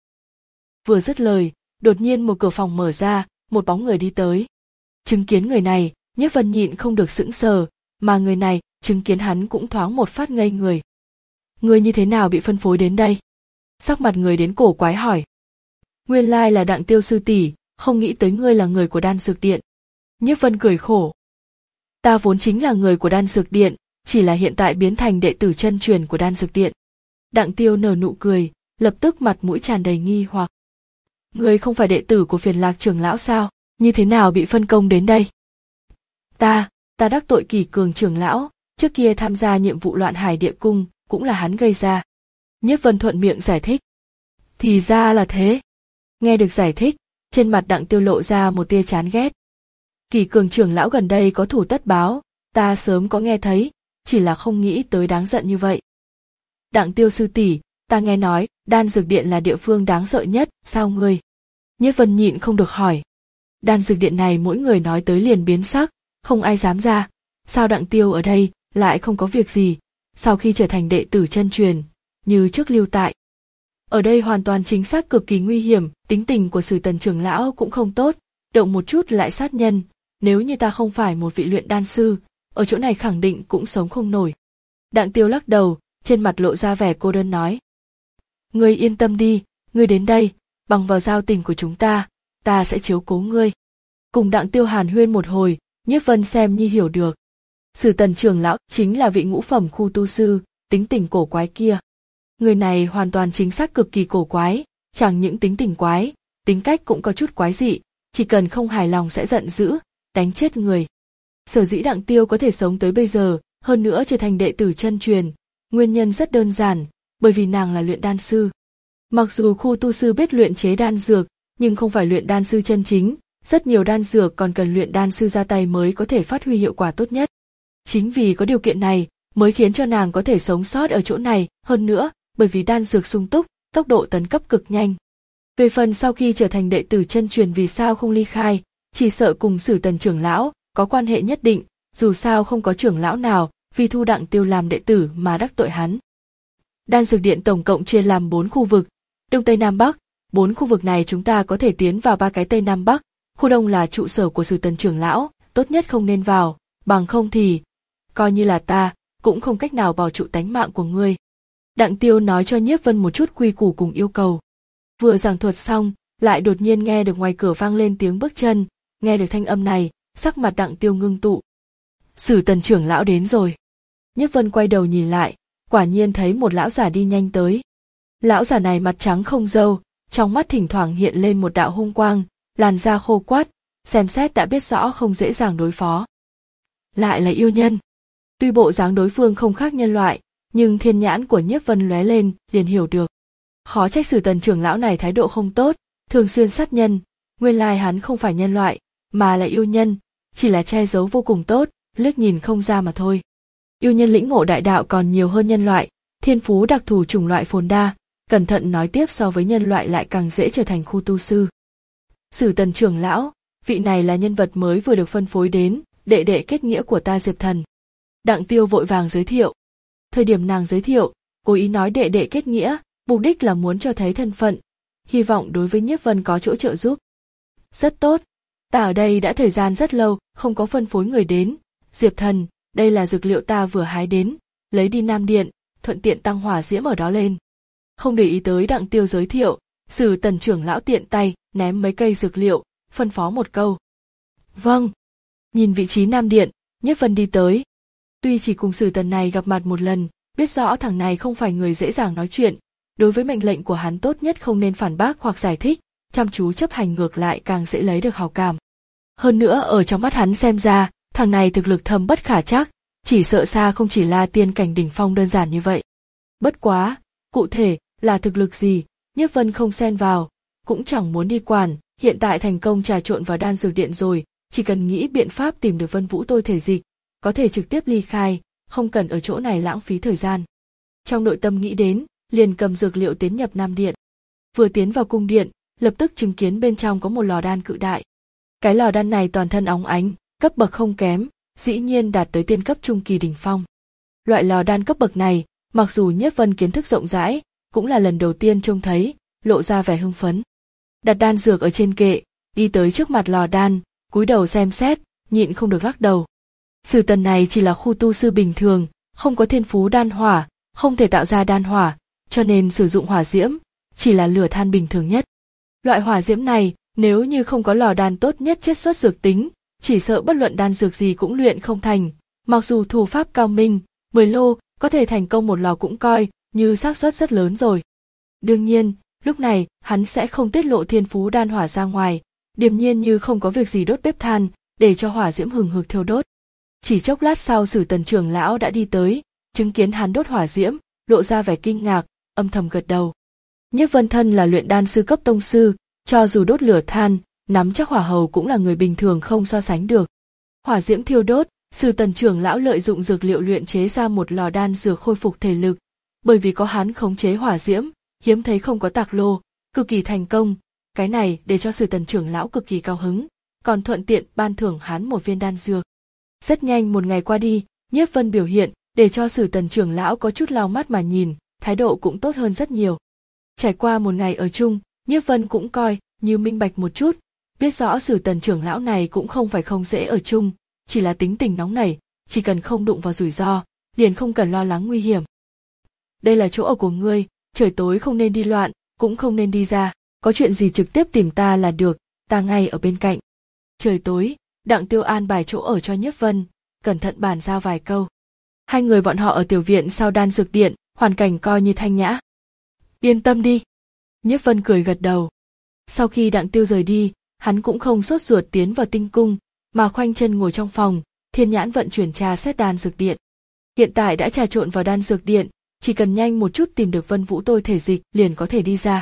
Vừa dứt lời, đột nhiên một cửa phòng mở ra, một bóng người đi tới. Chứng kiến người này, Nhiếp Vân nhịn không được sững sờ, mà người này, chứng kiến hắn cũng thoáng một phát ngây người. Người như thế nào bị phân phối đến đây? Sắc mặt người đến cổ quái hỏi. Nguyên lai là Đặng Tiêu sư tỷ, không nghĩ tới ngươi là người của Đan Dược Điện. Nhiếp Vân cười khổ. Ta vốn chính là người của Đan Dược Điện, chỉ là hiện tại biến thành đệ tử chân truyền của Đan Dược Điện. Đặng Tiêu nở nụ cười, lập tức mặt mũi tràn đầy nghi hoặc. Ngươi không phải đệ tử của Phiền Lạc trưởng lão sao, như thế nào bị phân công đến đây? Ta, ta đắc tội Kỳ Cường trưởng lão, trước kia tham gia nhiệm vụ loạn hải địa cung, cũng là hắn gây ra. Nhiếp Vân thuận miệng giải thích. Thì ra là thế. Nghe được giải thích, trên mặt Đặng Tiêu lộ ra một tia chán ghét. Kỳ Cường trưởng lão gần đây có thủ tất báo, ta sớm có nghe thấy, chỉ là không nghĩ tới đáng giận như vậy. Đặng Tiêu sư tỷ, ta nghe nói, Đan Dược Điện là địa phương đáng sợ nhất, sao ngươi? Nhiếp Vân nhịn không được hỏi. Đan Dược Điện này mỗi người nói tới liền biến sắc, không ai dám ra. Sao Đặng Tiêu ở đây, lại không có việc gì, sau khi trở thành đệ tử chân truyền, như trước lưu tại. Ở đây hoàn toàn chính xác cực kỳ nguy hiểm, tính tình của Sử Tần trưởng lão cũng không tốt, động một chút lại sát nhân, nếu như ta không phải một vị luyện đan sư, ở chỗ này khẳng định cũng sống không nổi. Đặng Tiêu lắc đầu, trên mặt lộ ra vẻ cô đơn nói. Ngươi yên tâm đi, ngươi đến đây, bằng vào giao tình của chúng ta, ta sẽ chiếu cố ngươi. Cùng Đặng Tiêu hàn huyên một hồi, Nhiếp Vân xem như hiểu được. Sử Tần trưởng lão chính là vị ngũ phẩm khu tu sư, tính tình cổ quái kia. Người này hoàn toàn chính xác cực kỳ cổ quái, chẳng những tính tình quái, tính cách cũng có chút quái dị, chỉ cần không hài lòng sẽ giận dữ, đánh chết người. Sở dĩ Đặng Tiêu có thể sống tới bây giờ, hơn nữa trở thành đệ tử chân truyền, nguyên nhân rất đơn giản, bởi vì nàng là luyện đan sư. Mặc dù khu tu sư biết luyện chế đan dược, nhưng không phải luyện đan sư chân chính, rất nhiều đan dược còn cần luyện đan sư ra tay mới có thể phát huy hiệu quả tốt nhất. Chính vì có điều kiện này, mới khiến cho nàng có thể sống sót ở chỗ này, hơn nữa, bởi vì đan dược sung túc, tốc độ tấn cấp cực nhanh. Về phần sau khi trở thành đệ tử chân truyền vì sao không ly khai, chỉ sợ cùng Sử Tần trưởng lão có quan hệ nhất định, dù sao không có trưởng lão nào vì thu Đặng Tiêu làm đệ tử mà đắc tội hắn. Đan Dược Điện tổng cộng chia làm bốn khu vực, Đông Tây Nam Bắc, bốn khu vực này chúng ta có thể tiến vào ba cái Tây Nam Bắc, khu Đông là trụ sở của Sử Tần trưởng lão, tốt nhất không nên vào, bằng không thì, coi như là ta, cũng không cách nào bảo trụ tánh mạng của ngươi. Đặng Tiêu nói cho Nhiếp Vân một chút quy củ cùng yêu cầu. Vừa giảng thuật xong, lại đột nhiên nghe được ngoài cửa vang lên tiếng bước chân, nghe được thanh âm này, sắc mặt Đặng Tiêu ngưng tụ. Sử Tần trưởng lão đến rồi. Nhiếp Vân quay đầu nhìn lại, quả nhiên thấy một lão giả đi nhanh tới. Lão giả này mặt trắng không râu, trong mắt thỉnh thoảng hiện lên một đạo hung quang, làn da khô quắt, xem xét đã biết rõ không dễ dàng đối phó. Lại là yêu nhân. Tuy bộ dáng đối phương không khác nhân loại, nhưng thiên nhãn của Nhiếp Vân lóe lên, liền hiểu được. Khó trách Sử Tần trưởng lão này thái độ không tốt, thường xuyên sát nhân, nguyên lai hắn không phải nhân loại, mà là yêu nhân, chỉ là che giấu vô cùng tốt, liếc nhìn không ra mà thôi. Yêu nhân lĩnh ngộ đại đạo còn nhiều hơn nhân loại, thiên phú đặc thù chủng loại phồn đa, cẩn thận nói tiếp so với nhân loại lại càng dễ trở thành khu tu sư. Sử Tần trưởng lão, vị này là nhân vật mới vừa được phân phối đến, đệ đệ kết nghĩa của ta Diệp Thần. Đặng Tiêu vội vàng giới thiệu. Thời điểm nàng giới thiệu, cố ý nói đệ đệ kết nghĩa, mục đích là muốn cho thấy thân phận, hy vọng đối với Nhiếp Vân có chỗ trợ giúp. Rất tốt, ta ở đây đã thời gian rất lâu, không có phân phối người đến. Diệp Thần, đây là dược liệu ta vừa hái đến, lấy đi Nam Điện, thuận tiện tăng hỏa diễm ở đó lên. Không để ý tới Đặng Tiêu giới thiệu, Sử Tần trưởng lão tiện tay ném mấy cây dược liệu, phân phó một câu. Vâng. Nhìn vị trí Nam Điện, Nhiếp Vân đi tới. Tuy chỉ cùng Sử Tần này gặp mặt một lần, biết rõ thằng này không phải người dễ dàng nói chuyện, đối với mệnh lệnh của hắn tốt nhất không nên phản bác hoặc giải thích, chăm chú chấp hành ngược lại càng dễ lấy được hào cảm. Hơn nữa ở trong mắt hắn xem ra, thằng này thực lực thâm bất khả trắc, chỉ sợ xa không chỉ là tiên cảnh đỉnh phong đơn giản như vậy. Bất quá, cụ thể là thực lực gì, Nhiếp Vân không xen vào, cũng chẳng muốn đi quản, hiện tại thành công trà trộn vào đan dược điện rồi, chỉ cần nghĩ biện pháp tìm được Vân Vũ tôi thể dịch, có thể trực tiếp ly khai, không cần ở chỗ này lãng phí thời gian. Trong nội tâm nghĩ đến, liền cầm dược liệu tiến nhập Nam Điện. Vừa tiến vào cung điện, lập tức chứng kiến bên trong có một lò đan cự đại. Cái lò đan này toàn thân óng ánh, cấp bậc không kém, dĩ nhiên đạt tới tiên cấp trung kỳ đỉnh phong. Loại lò đan cấp bậc này, mặc dù Nhiếp Vân kiến thức rộng rãi, cũng là lần đầu tiên trông thấy, lộ ra vẻ hưng phấn. Đặt đan dược ở trên kệ, đi tới trước mặt lò đan, cúi đầu xem xét, nhịn không được lắc đầu. Sử Tần này chỉ là khu tu sư bình thường, không có thiên phú đan hỏa, không thể tạo ra đan hỏa, cho nên sử dụng hỏa diễm, chỉ là lửa than bình thường nhất. Loại hỏa diễm này, nếu như không có lò đan tốt nhất chiết xuất dược tính, chỉ sợ bất luận đan dược gì cũng luyện không thành, mặc dù thủ pháp cao minh, mười lô, có thể thành công một lò cũng coi như xác suất rất lớn rồi. Đương nhiên, lúc này, hắn sẽ không tiết lộ thiên phú đan hỏa ra ngoài, điềm nhiên như không có việc gì đốt bếp than, để cho hỏa diễm hừng hực thiêu đốt. Chỉ chốc lát sau Sử Tần trưởng lão đã đi tới, chứng kiến hắn đốt hỏa diễm, lộ ra vẻ kinh ngạc, âm thầm gật đầu. Nhiếp Vân thân là luyện đan sư cấp tông sư, cho dù đốt lửa than, nắm chắc hỏa hầu cũng là người bình thường không so sánh được. Hỏa diễm thiêu đốt, Sử Tần trưởng lão lợi dụng dược liệu luyện chế ra một lò đan dược khôi phục thể lực, bởi vì có hắn khống chế hỏa diễm, hiếm thấy không có tạc lô, cực kỳ thành công, cái này để cho Sử Tần trưởng lão cực kỳ cao hứng, còn thuận tiện ban thưởng hắn một viên đan dược. Rất nhanh một ngày qua đi, Nhiếp Vân biểu hiện để cho Sử Tần trưởng lão có chút lau mắt mà nhìn, thái độ cũng tốt hơn rất nhiều. Trải qua một ngày ở chung, Nhiếp Vân cũng coi như minh bạch một chút, biết rõ Sử Tần trưởng lão này cũng không phải không dễ ở chung, chỉ là tính tình nóng nảy, chỉ cần không đụng vào rủi ro, liền không cần lo lắng nguy hiểm. Đây là chỗ ở của ngươi, trời tối không nên đi loạn, cũng không nên đi ra, có chuyện gì trực tiếp tìm ta là được, ta ngay ở bên cạnh. Trời tối, Đặng Tiêu an bài chỗ ở cho Nhiếp Vân, cẩn thận bàn giao vài câu. Hai người bọn họ ở tiểu viện sau đan dược điện, hoàn cảnh coi như thanh nhã. Yên tâm đi. Nhiếp Vân cười gật đầu. Sau khi Đặng Tiêu rời đi, hắn cũng không sốt ruột tiến vào tinh cung, mà khoanh chân ngồi trong phòng, thiên nhãn vận chuyển tra xét đan dược điện. Hiện tại đã trà trộn vào đan dược điện, chỉ cần nhanh một chút tìm được Vân Vũ tôi thể dịch liền có thể đi ra.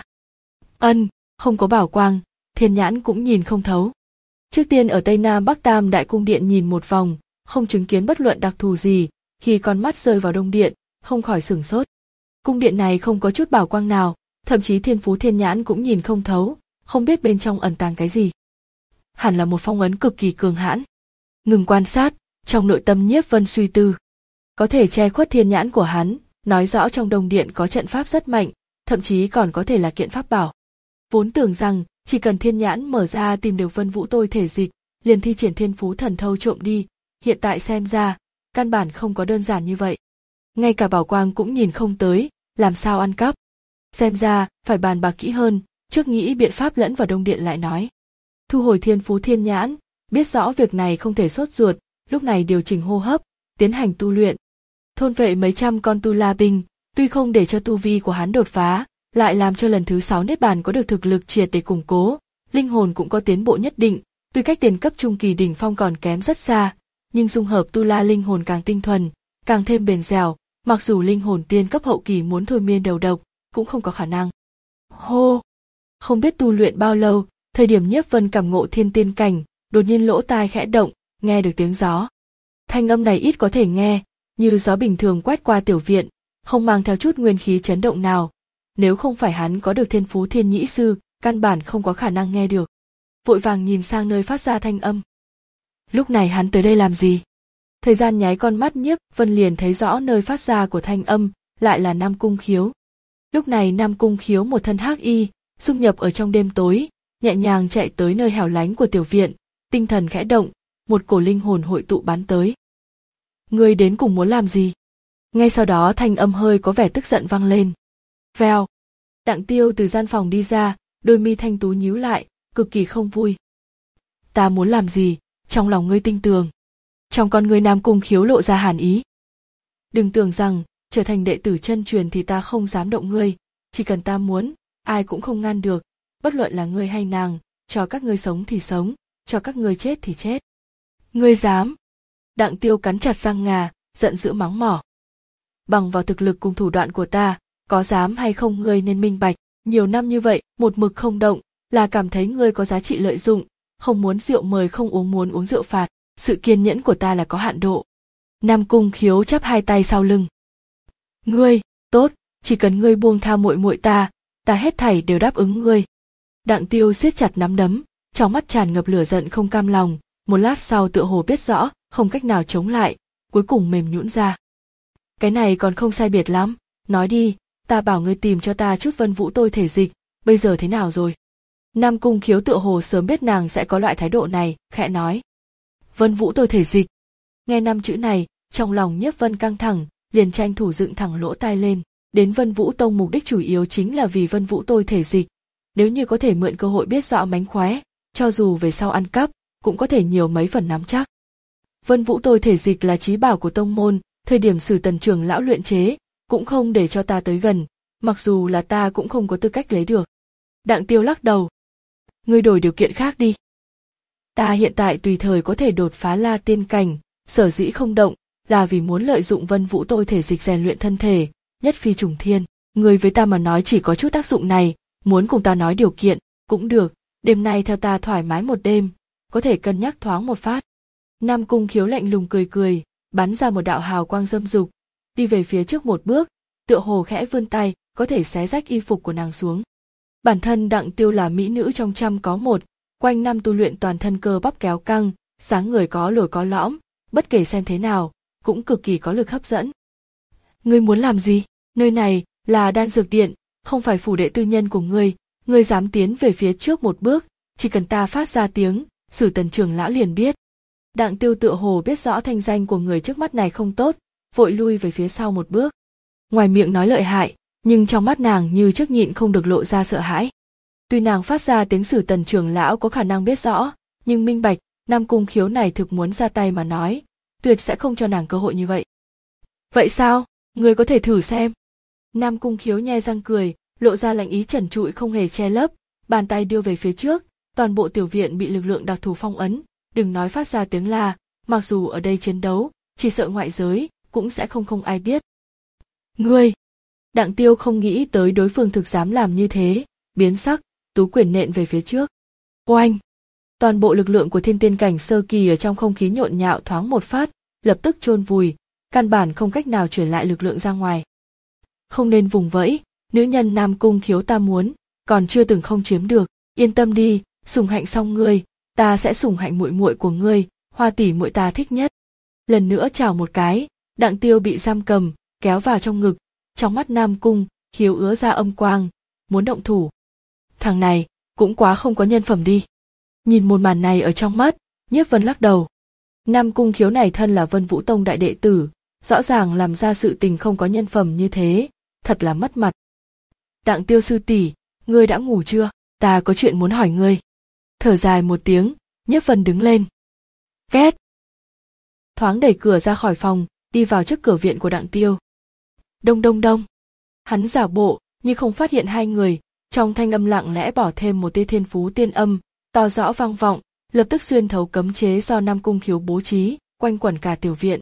Ân, không có bảo quang, thiên nhãn cũng nhìn không thấu. Trước tiên ở Tây Nam Bắc Tam Đại Cung Điện nhìn một vòng, không chứng kiến bất luận đặc thù gì, khi con mắt rơi vào Đông Điện, không khỏi sửng sốt. Cung điện này không có chút bảo quang nào, thậm chí thiên phú thiên nhãn cũng nhìn không thấu, không biết bên trong ẩn tàng cái gì. Hẳn là một phong ấn cực kỳ cường hãn. Ngừng quan sát, trong nội tâm Nhiếp Vân suy tư. Có thể che khuất thiên nhãn của hắn, nói rõ trong Đông Điện có trận pháp rất mạnh, thậm chí còn có thể là kiện pháp bảo. Vốn tưởng rằng, chỉ cần thiên nhãn mở ra tìm được Vân Vũ tôi thể dịch, liền thi triển thiên phú thần thâu trộm đi, hiện tại xem ra, căn bản không có đơn giản như vậy. Ngay cả bảo quang cũng nhìn không tới, làm sao ăn cắp. Xem ra, phải bàn bạc kỹ hơn, trước nghĩ biện pháp lẫn vào Đông Điện lại nói. Thu hồi thiên phú thiên nhãn, biết rõ việc này không thể sốt ruột, lúc này điều chỉnh hô hấp, tiến hành tu luyện. Thôn vệ mấy trăm con tu la binh, tuy không để cho tu vi của hắn đột phá, lại làm cho lần thứ sáu niết bàn có được thực lực triệt để củng cố, linh hồn cũng có tiến bộ nhất định, tuy cách tiền cấp trung kỳ đỉnh phong còn kém rất xa, nhưng dung hợp tu la linh hồn càng tinh thuần, càng thêm bền dẻo, mặc dù linh hồn tiên cấp hậu kỳ muốn thôi miên đầu độc, cũng không có khả năng. Hô! Không biết tu luyện bao lâu, thời điểm Nhiếp Vân cảm ngộ thiên tiên cảnh, đột nhiên lỗ tai khẽ động, nghe được tiếng gió. Thanh âm này ít có thể nghe, như gió bình thường quét qua tiểu viện, không mang theo chút nguyên khí chấn động nào. Nếu không phải hắn có được thiên phú thiên nhĩ sư, căn bản không có khả năng nghe được. Vội vàng nhìn sang nơi phát ra thanh âm. Lúc này hắn tới đây làm gì? Thời gian nháy con mắt Nhiếp Vân liền thấy rõ nơi phát ra của thanh âm, lại là Nam Cung Khiếu. Lúc này Nam Cung Khiếu một thân hắc y, dung nhập ở trong đêm tối, nhẹ nhàng chạy tới nơi hẻo lánh của tiểu viện, tinh thần khẽ động, một cổ linh hồn hội tụ bắn tới. Ngươi đến cùng muốn làm gì? Ngay sau đó thanh âm hơi có vẻ tức giận vang lên. Vèo. Đặng Tiêu từ gian phòng đi ra, đôi mi thanh tú nhíu lại, cực kỳ không vui. Ta muốn làm gì? Trong lòng ngươi tinh tường. Trong con ngươi Nam Cung Khiếu lộ ra hàn ý. Đừng tưởng rằng, trở thành đệ tử chân truyền thì ta không dám động ngươi, chỉ cần ta muốn, ai cũng không ngăn được, bất luận là ngươi hay nàng, cho các ngươi sống thì sống, cho các ngươi chết thì chết. Ngươi dám? Đặng Tiêu cắn chặt răng ngà, giận dữ mắng mỏ. bằng vào thực lực cùng thủ đoạn của ta, có dám hay không ngươi nên minh bạch, nhiều năm như vậy, một mực không động, là cảm thấy ngươi có giá trị lợi dụng, không muốn rượu mời không uống muốn uống rượu phạt, sự kiên nhẫn của ta là có hạn độ. Nam Cung Khiếu chắp hai tay sau lưng. Ngươi, tốt, chỉ cần ngươi buông tha muội muội ta, ta hết thảy đều đáp ứng ngươi. Đặng Tiêu siết chặt nắm đấm, trong mắt tràn ngập lửa giận không cam lòng, một lát sau tựa hồ biết rõ, không cách nào chống lại, cuối cùng mềm nhũn ra. Cái này còn không sai biệt lắm, nói đi, ta bảo ngươi tìm cho ta chút Vân Vũ tôi thể dịch, bây giờ thế nào rồi? Nam Cung Khiếu tựa hồ sớm biết nàng sẽ có loại thái độ này, khẽ nói. Vân Vũ tôi thể dịch. Nghe năm chữ này, trong lòng Nhiếp Vân căng thẳng, liền tranh thủ dựng thẳng lỗ tai lên. Đến Vân Vũ Tông mục đích chủ yếu chính là vì Vân Vũ tôi thể dịch. Nếu như có thể mượn cơ hội biết rõ mánh khóe, cho dù về sau ăn cắp, cũng có thể nhiều mấy phần nắm chắc. Vân Vũ tôi thể dịch là chí bảo của tông môn, thời điểm Sử Tần trưởng lão luyện chế, cũng không để cho ta tới gần, mặc dù là ta cũng không có tư cách lấy được. Đặng Tiêu lắc đầu. Ngươi đổi điều kiện khác đi. Ta hiện tại tùy thời có thể đột phá La Tiên cảnh, sở dĩ không động, là vì muốn lợi dụng Vân Vũ tôi thể dịch rèn luyện thân thể, nhất phi trùng thiên. Ngươi với ta mà nói chỉ có chút tác dụng này, muốn cùng ta nói điều kiện, cũng được, đêm nay theo ta thoải mái một đêm, có thể cân nhắc thoáng một phát. Nam Cung Khiếu lạnh lùng cười cười, bắn ra một đạo hào quang dâm dục, đi về phía trước một bước, tựa hồ khẽ vươn tay, có thể xé rách y phục của nàng xuống. Bản thân Đặng Tiêu là mỹ nữ trong trăm có một, quanh năm tu luyện toàn thân cơ bắp kéo căng, dáng người có lồi có lõm, bất kể xem thế nào, cũng cực kỳ có lực hấp dẫn. Ngươi muốn làm gì? Nơi này là đan dược điện, không phải phủ đệ tư nhân của ngươi, ngươi dám tiến về phía trước một bước, chỉ cần ta phát ra tiếng, Sử Tần trưởng lão liền biết. Đặng Tiêu tựa hồ biết rõ thanh danh của người trước mắt này không tốt, vội lui về phía sau một bước. Ngoài miệng nói lợi hại, nhưng trong mắt nàng như trước nhịn không được lộ ra sợ hãi. Tuy nàng phát ra tiếng Sử Tần trưởng lão có khả năng biết rõ, nhưng minh bạch, Nam Cung Khiếu này thực muốn ra tay mà nói, tuyệt sẽ không cho nàng cơ hội như vậy. Vậy sao? Ngươi có thể thử xem. Nam Cung Khiếu nhe răng cười, lộ ra lạnh ý trần trụi không hề che lấp, bàn tay đưa về phía trước, toàn bộ tiểu viện bị lực lượng đặc thù phong ấn, đừng nói phát ra tiếng la, mặc dù ở đây chiến đấu, chỉ sợ ngoại giới, cũng sẽ không không ai biết. Ngươi! Đặng Tiêu không nghĩ tới đối phương thực dám làm như thế, biến sắc, tú quyền nện về phía trước. Oanh! Toàn bộ lực lượng của thiên tiên cảnh sơ kỳ ở trong không khí nhộn nhạo thoáng một phát, lập tức chôn vùi, căn bản không cách nào chuyển lại lực lượng ra ngoài. Không nên vùng vẫy, nữ nhân Nam Cung Khiếu ta muốn, còn chưa từng không chiếm được, yên tâm đi, sủng hạnh xong ngươi, ta sẽ sủng hạnh muội muội của ngươi, Hoa tỷ muội ta thích nhất. Lần nữa chào một cái, Đặng Tiêu bị giam cầm, kéo vào trong ngực, trong mắt Nam Cung Khiếu ứa ra âm quang, muốn động thủ. Thằng này, cũng quá không có nhân phẩm đi. Nhìn một màn này ở trong mắt, Nhiếp Vân lắc đầu. Nam Cung Khiếu này thân là Vân Vũ Tông đại đệ tử, rõ ràng làm ra sự tình không có nhân phẩm như thế, thật là mất mặt. Đặng Tiêu sư tỷ, ngươi đã ngủ chưa? Ta có chuyện muốn hỏi ngươi. Thở dài một tiếng, Nhiếp Vân đứng lên. Két. Thoáng đẩy cửa ra khỏi phòng, đi vào trước cửa viện của Đặng Tiêu. Đông đông đông. Hắn giả bộ, nhưng không phát hiện hai người, trong thanh âm lặng lẽ bỏ thêm một tia thiên phú tiên âm, to rõ vang vọng, lập tức xuyên thấu cấm chế do Nam Cung Khiếu bố trí, quanh quẩn cả tiểu viện.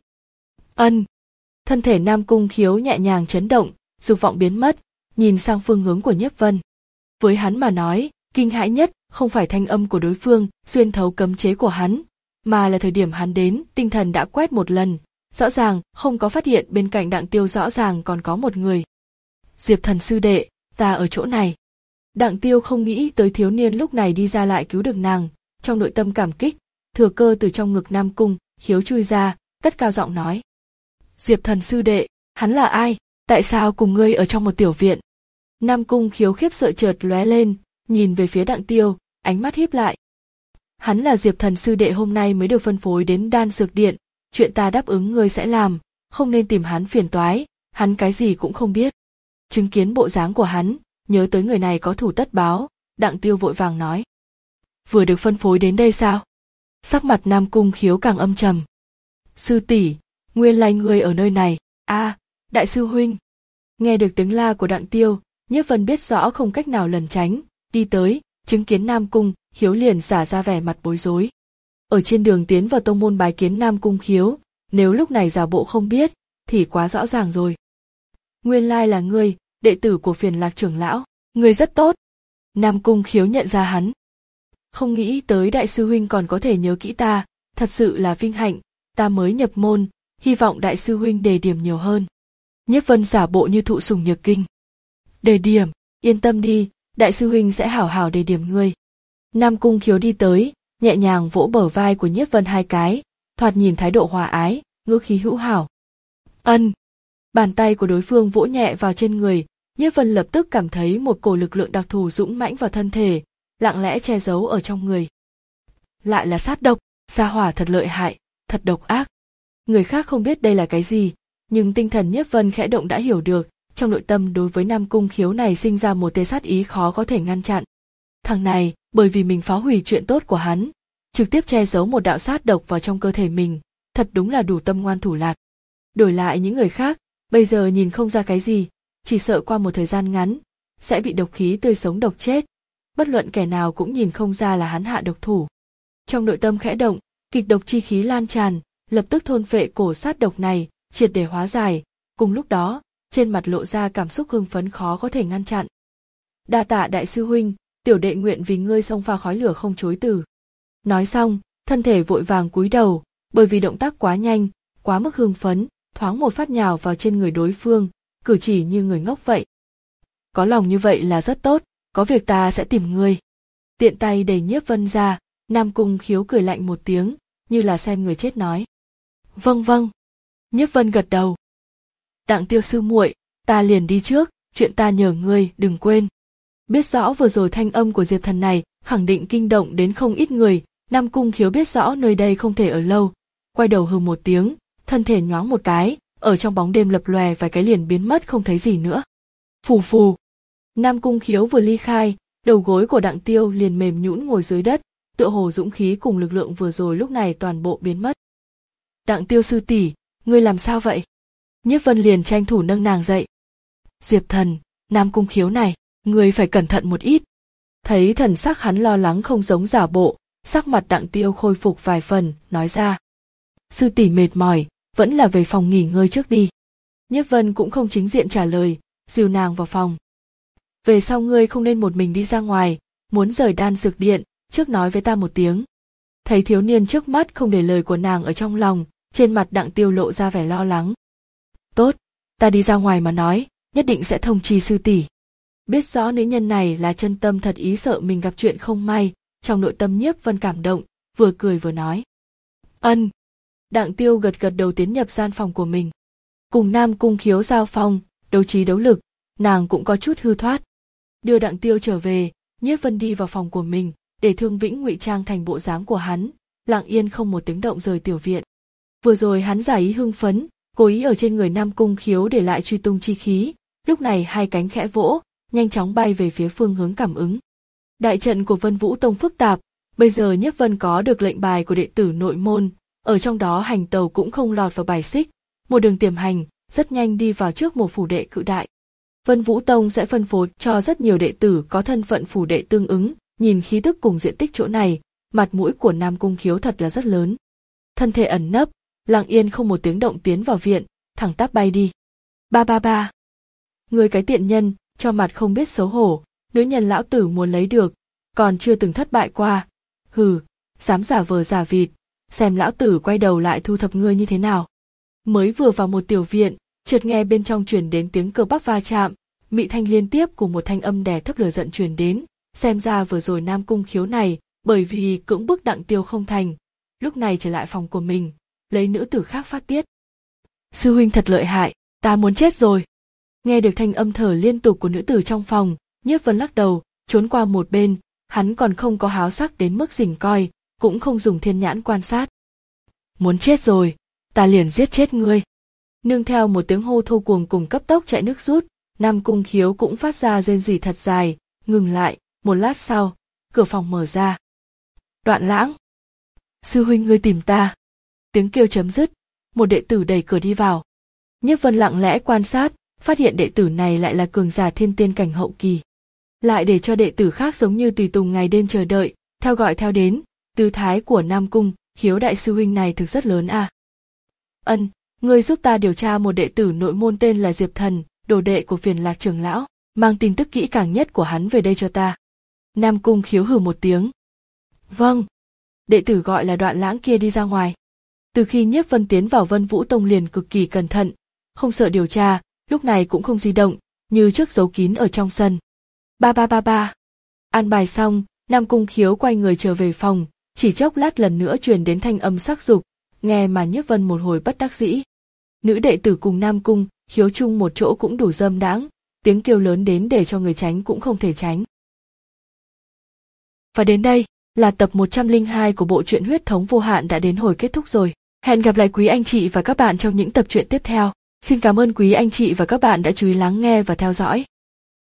Ân. Thân thể Nam Cung Khiếu nhẹ nhàng chấn động, dục vọng biến mất, nhìn sang phương hướng của Nhiếp Vân. Với hắn mà nói, kinh hãi nhất không phải thanh âm của đối phương xuyên thấu cấm chế của hắn, mà là thời điểm hắn đến, tinh thần đã quét một lần, rõ ràng không có phát hiện bên cạnh Đặng Tiêu rõ ràng còn có một người. Diệp Thần sư đệ, ta ở chỗ này. Đặng Tiêu không nghĩ tới thiếu niên lúc này đi ra lại cứu được nàng, trong nội tâm cảm kích, thừa cơ từ trong ngực Nam Cung Khiếu chui ra, cất cao giọng nói. Diệp Thần sư đệ, hắn là ai? Tại sao cùng ngươi ở trong một tiểu viện? Nam Cung Khiếu khiếp sợ chợt lóe lên, nhìn về phía Đặng Tiêu, ánh mắt híp lại. Hắn là Diệp Thần sư đệ hôm nay mới được phân phối đến đan dược điện, chuyện ta đáp ứng ngươi sẽ làm, không nên tìm hắn phiền toái, hắn cái gì cũng không biết. Chứng kiến bộ dáng của hắn, nhớ tới người này có thủ tất báo, Đặng Tiêu vội vàng nói. Vừa được phân phối đến đây sao? Sắc mặt Nam Cung Khiếu càng âm trầm. Sư tỷ, nguyên lai ngươi ở nơi này. A, à, đại sư huynh. Nghe được tiếng la của Đặng Tiêu, Nhiếp Vân biết rõ không cách nào lẩn tránh, đi tới, chứng kiến Nam Cung Khiếu liền xả ra vẻ mặt bối rối. Ở trên đường tiến vào tông môn bái kiến Nam Cung Khiếu, nếu lúc này giả bộ không biết, thì quá rõ ràng rồi. Nguyên lai là ngươi, đệ tử của Phiền Lạc trưởng lão, ngươi rất tốt. Nam Cung Khiếu nhận ra hắn. Không nghĩ tới đại sư huynh còn có thể nhớ kỹ ta, thật sự là vinh hạnh, ta mới nhập môn, hy vọng đại sư huynh đề điểm nhiều hơn. Nhiếp Vân giả bộ như thụ sủng nhược kinh. Đề điểm, yên tâm đi, đại sư huynh sẽ hảo hảo đề điểm ngươi. Nam Cung Khiếu đi tới, nhẹ nhàng vỗ bờ vai của Nhiếp Vân hai cái, thoạt nhìn thái độ hòa ái, ngữ khí hữu hảo. Ân. Bàn tay của đối phương vỗ nhẹ vào trên người, Nhiếp Vân lập tức cảm thấy một cổ lực lượng đặc thù dũng mãnh vào thân thể, lặng lẽ che giấu ở trong người. Lại là sát độc, gia hỏa thật lợi hại, thật độc ác. Người khác không biết đây là cái gì, nhưng tinh thần Nhiếp Vân khẽ động đã hiểu được, trong nội tâm đối với Nam Cung Khiếu này sinh ra một tia sát ý khó có thể ngăn chặn. Thằng này, bởi vì mình phá hủy chuyện tốt của hắn, trực tiếp che giấu một đạo sát độc vào trong cơ thể mình, thật đúng là đủ tâm ngoan thủ lạt. Đổi lại những người khác, bây giờ nhìn không ra cái gì, chỉ sợ qua một thời gian ngắn, sẽ bị độc khí tươi sống độc chết. Bất luận kẻ nào cũng nhìn không ra là hắn hạ độc thủ. Trong nội tâm khẽ động, kịch độc chi khí lan tràn, lập tức thôn phệ cổ sát độc này, triệt để hóa giải. Cùng lúc đó, trên mặt lộ ra cảm xúc hưng phấn khó có thể ngăn chặn. Đa tạ đại sư huynh, tiểu đệ nguyện vì ngươi xông pha khói lửa không chối từ. Nói xong, thân thể vội vàng cúi đầu, bởi vì động tác quá nhanh, quá mức hưng phấn, thoáng một phát nhào vào trên người đối phương, cử chỉ như người ngốc vậy. Có lòng như vậy là rất tốt, có việc ta sẽ tìm ngươi. Tiện tay đẩy Nhiếp Vân ra, Nam Cung Khiếu cười lạnh một tiếng, như là xem người chết nói. Vâng vâng. Nhiếp Vân gật đầu. Đặng Tiêu sư muội, ta liền đi trước, chuyện ta nhờ ngươi đừng quên. Biết rõ vừa rồi thanh âm của Diệp Thần này khẳng định kinh động đến không ít người, Nam Cung Khiếu biết rõ nơi đây không thể ở lâu, quay đầu hừ một tiếng, thân thể nhoáng một cái, ở trong bóng đêm lập lòe vài cái liền biến mất không thấy gì nữa. Phù phù. Nam Cung Khiếu vừa ly khai, đầu gối của Đặng Tiêu liền mềm nhũn ngồi dưới đất, tựa hồ dũng khí cùng lực lượng vừa rồi lúc này toàn bộ biến mất. Đặng Tiêu sư tỷ, ngươi làm sao vậy? Nhiếp Vân liền tranh thủ nâng nàng dậy. Diệp Thần, Nam Cung Khiếu này, ngươi phải cẩn thận một ít. Thấy thần sắc hắn lo lắng không giống giả bộ, sắc mặt Đặng Tiêu khôi phục vài phần, nói ra. Sư tỷ mệt mỏi, vẫn là về phòng nghỉ ngơi trước đi. Nhiếp Vân cũng không chính diện trả lời, dìu nàng vào phòng. Về sau ngươi không nên một mình đi ra ngoài, muốn rời đan dược điện, trước nói với ta một tiếng. Thấy thiếu niên trước mắt không để lời của nàng ở trong lòng, trên mặt Đặng Tiêu lộ ra vẻ lo lắng. Tốt, ta đi ra ngoài mà nói, nhất định sẽ thông chi sư tỷ. Biết rõ nữ nhân này là chân tâm thật ý sợ mình gặp chuyện không may, trong nội tâm Nhiếp Vân cảm động, vừa cười vừa nói. Ân. Đặng Tiêu gật gật đầu tiến nhập gian phòng của mình. Cùng Nam Cung Khiếu giao phong, đấu trí đấu lực, nàng cũng có chút hư thoát. Đưa Đặng Tiêu trở về, Nhiếp Vân đi vào phòng của mình, để Thương Vĩnh ngụy trang thành bộ dáng của hắn, lặng yên không một tiếng động rời tiểu viện. Vừa rồi hắn giả ý hưng phấn, cố ý ở trên người Nam Cung Khiếu để lại truy tung chi khí, lúc này hai cánh khẽ vỗ, nhanh chóng bay về phía phương hướng cảm ứng. Đại trận của Vân Vũ Tông phức tạp, bây giờ Nhiếp Vân có được lệnh bài của đệ tử nội môn, ở trong đó hành tàu cũng không lọt vào bài xích, một đường tiềm hành, rất nhanh đi vào trước một phủ đệ cự đại. Vân Vũ Tông sẽ phân phối cho rất nhiều đệ tử có thân phận phủ đệ tương ứng, nhìn khí tức cùng diện tích chỗ này, mặt mũi của Nam Cung Khiếu thật là rất lớn. Thân thể ẩn nấp, lặng yên không một tiếng động tiến vào viện, thẳng tắp bay đi. Ba ba ba. Người cái tiện nhân, cho mặt không biết xấu hổ, nữ nhân lão tử muốn lấy được, còn chưa từng thất bại qua. Hừ, dám giả vờ giả vịt, xem lão tử quay đầu lại thu thập ngươi như thế nào. Mới vừa vào một tiểu viện, chợt nghe bên trong truyền đến tiếng cơ bắp va chạm, mị thanh liên tiếp cùng một thanh âm đè thấp lửa giận truyền đến, xem ra vừa rồi Nam Cung Khiếu này, bởi vì cưỡng bức Đặng Tiêu không thành, lúc này trở lại phòng của mình, lấy nữ tử khác phát tiết. Sư huynh thật lợi hại, ta muốn chết rồi. Nghe được thanh âm thở liên tục của nữ tử trong phòng, Nhiếp Vân lắc đầu, trốn qua một bên, hắn còn không có háo sắc đến mức rình coi, cũng không dùng thiên nhãn quan sát. Muốn chết rồi, ta liền giết chết ngươi. Nương theo một tiếng hô thô cuồng cùng cấp tốc chạy nước rút, Nam Cung Khiếu cũng phát ra rên rỉ thật dài, ngừng lại, một lát sau, cửa phòng mở ra. Đoạn Lãng. Sư huynh ngươi tìm ta. Tiếng kêu chấm dứt, một đệ tử đẩy cửa đi vào. Nhiếp Vân lặng lẽ quan sát, phát hiện đệ tử này lại là cường giả thiên tiên cảnh hậu kỳ. Lại để cho đệ tử khác giống như tùy tùng ngày đêm chờ đợi, theo gọi theo đến, tư thái của Nam Cung Khiếu đại sư huynh này thực rất lớn à. Ân, ngươi giúp ta điều tra một đệ tử nội môn tên là Diệp Thần, đồ đệ của Phiền Lạc trưởng lão, mang tin tức kỹ càng nhất của hắn về đây cho ta. Nam Cung Khiếu hừ một tiếng. Vâng. Đệ tử gọi là Đoạn Lãng kia đi ra ngoài. Từ khi Nhiếp Vân tiến vào Vân Vũ Tông liền cực kỳ cẩn thận, không sợ điều tra, lúc này cũng không di động, như trước giấu kín ở trong sân. Ba ba ba ba. An bài xong, Nam Cung Khiếu quay người trở về phòng, chỉ chốc lát lần nữa truyền đến thanh âm sắc dục, nghe mà Nhiếp Vân một hồi bất đắc dĩ. Nữ đệ tử cùng Nam Cung Khiếu chung một chỗ cũng đủ dâm đãng, tiếng kêu lớn đến để cho người tránh cũng không thể tránh. Và đến đây là tập một trăm lẻ hai của bộ truyện Huyết Thống Vô Hạn đã đến hồi kết thúc rồi. Hẹn gặp lại quý anh chị và các bạn trong những tập truyện tiếp theo. Xin cảm ơn quý anh chị và các bạn đã chú ý lắng nghe và theo dõi.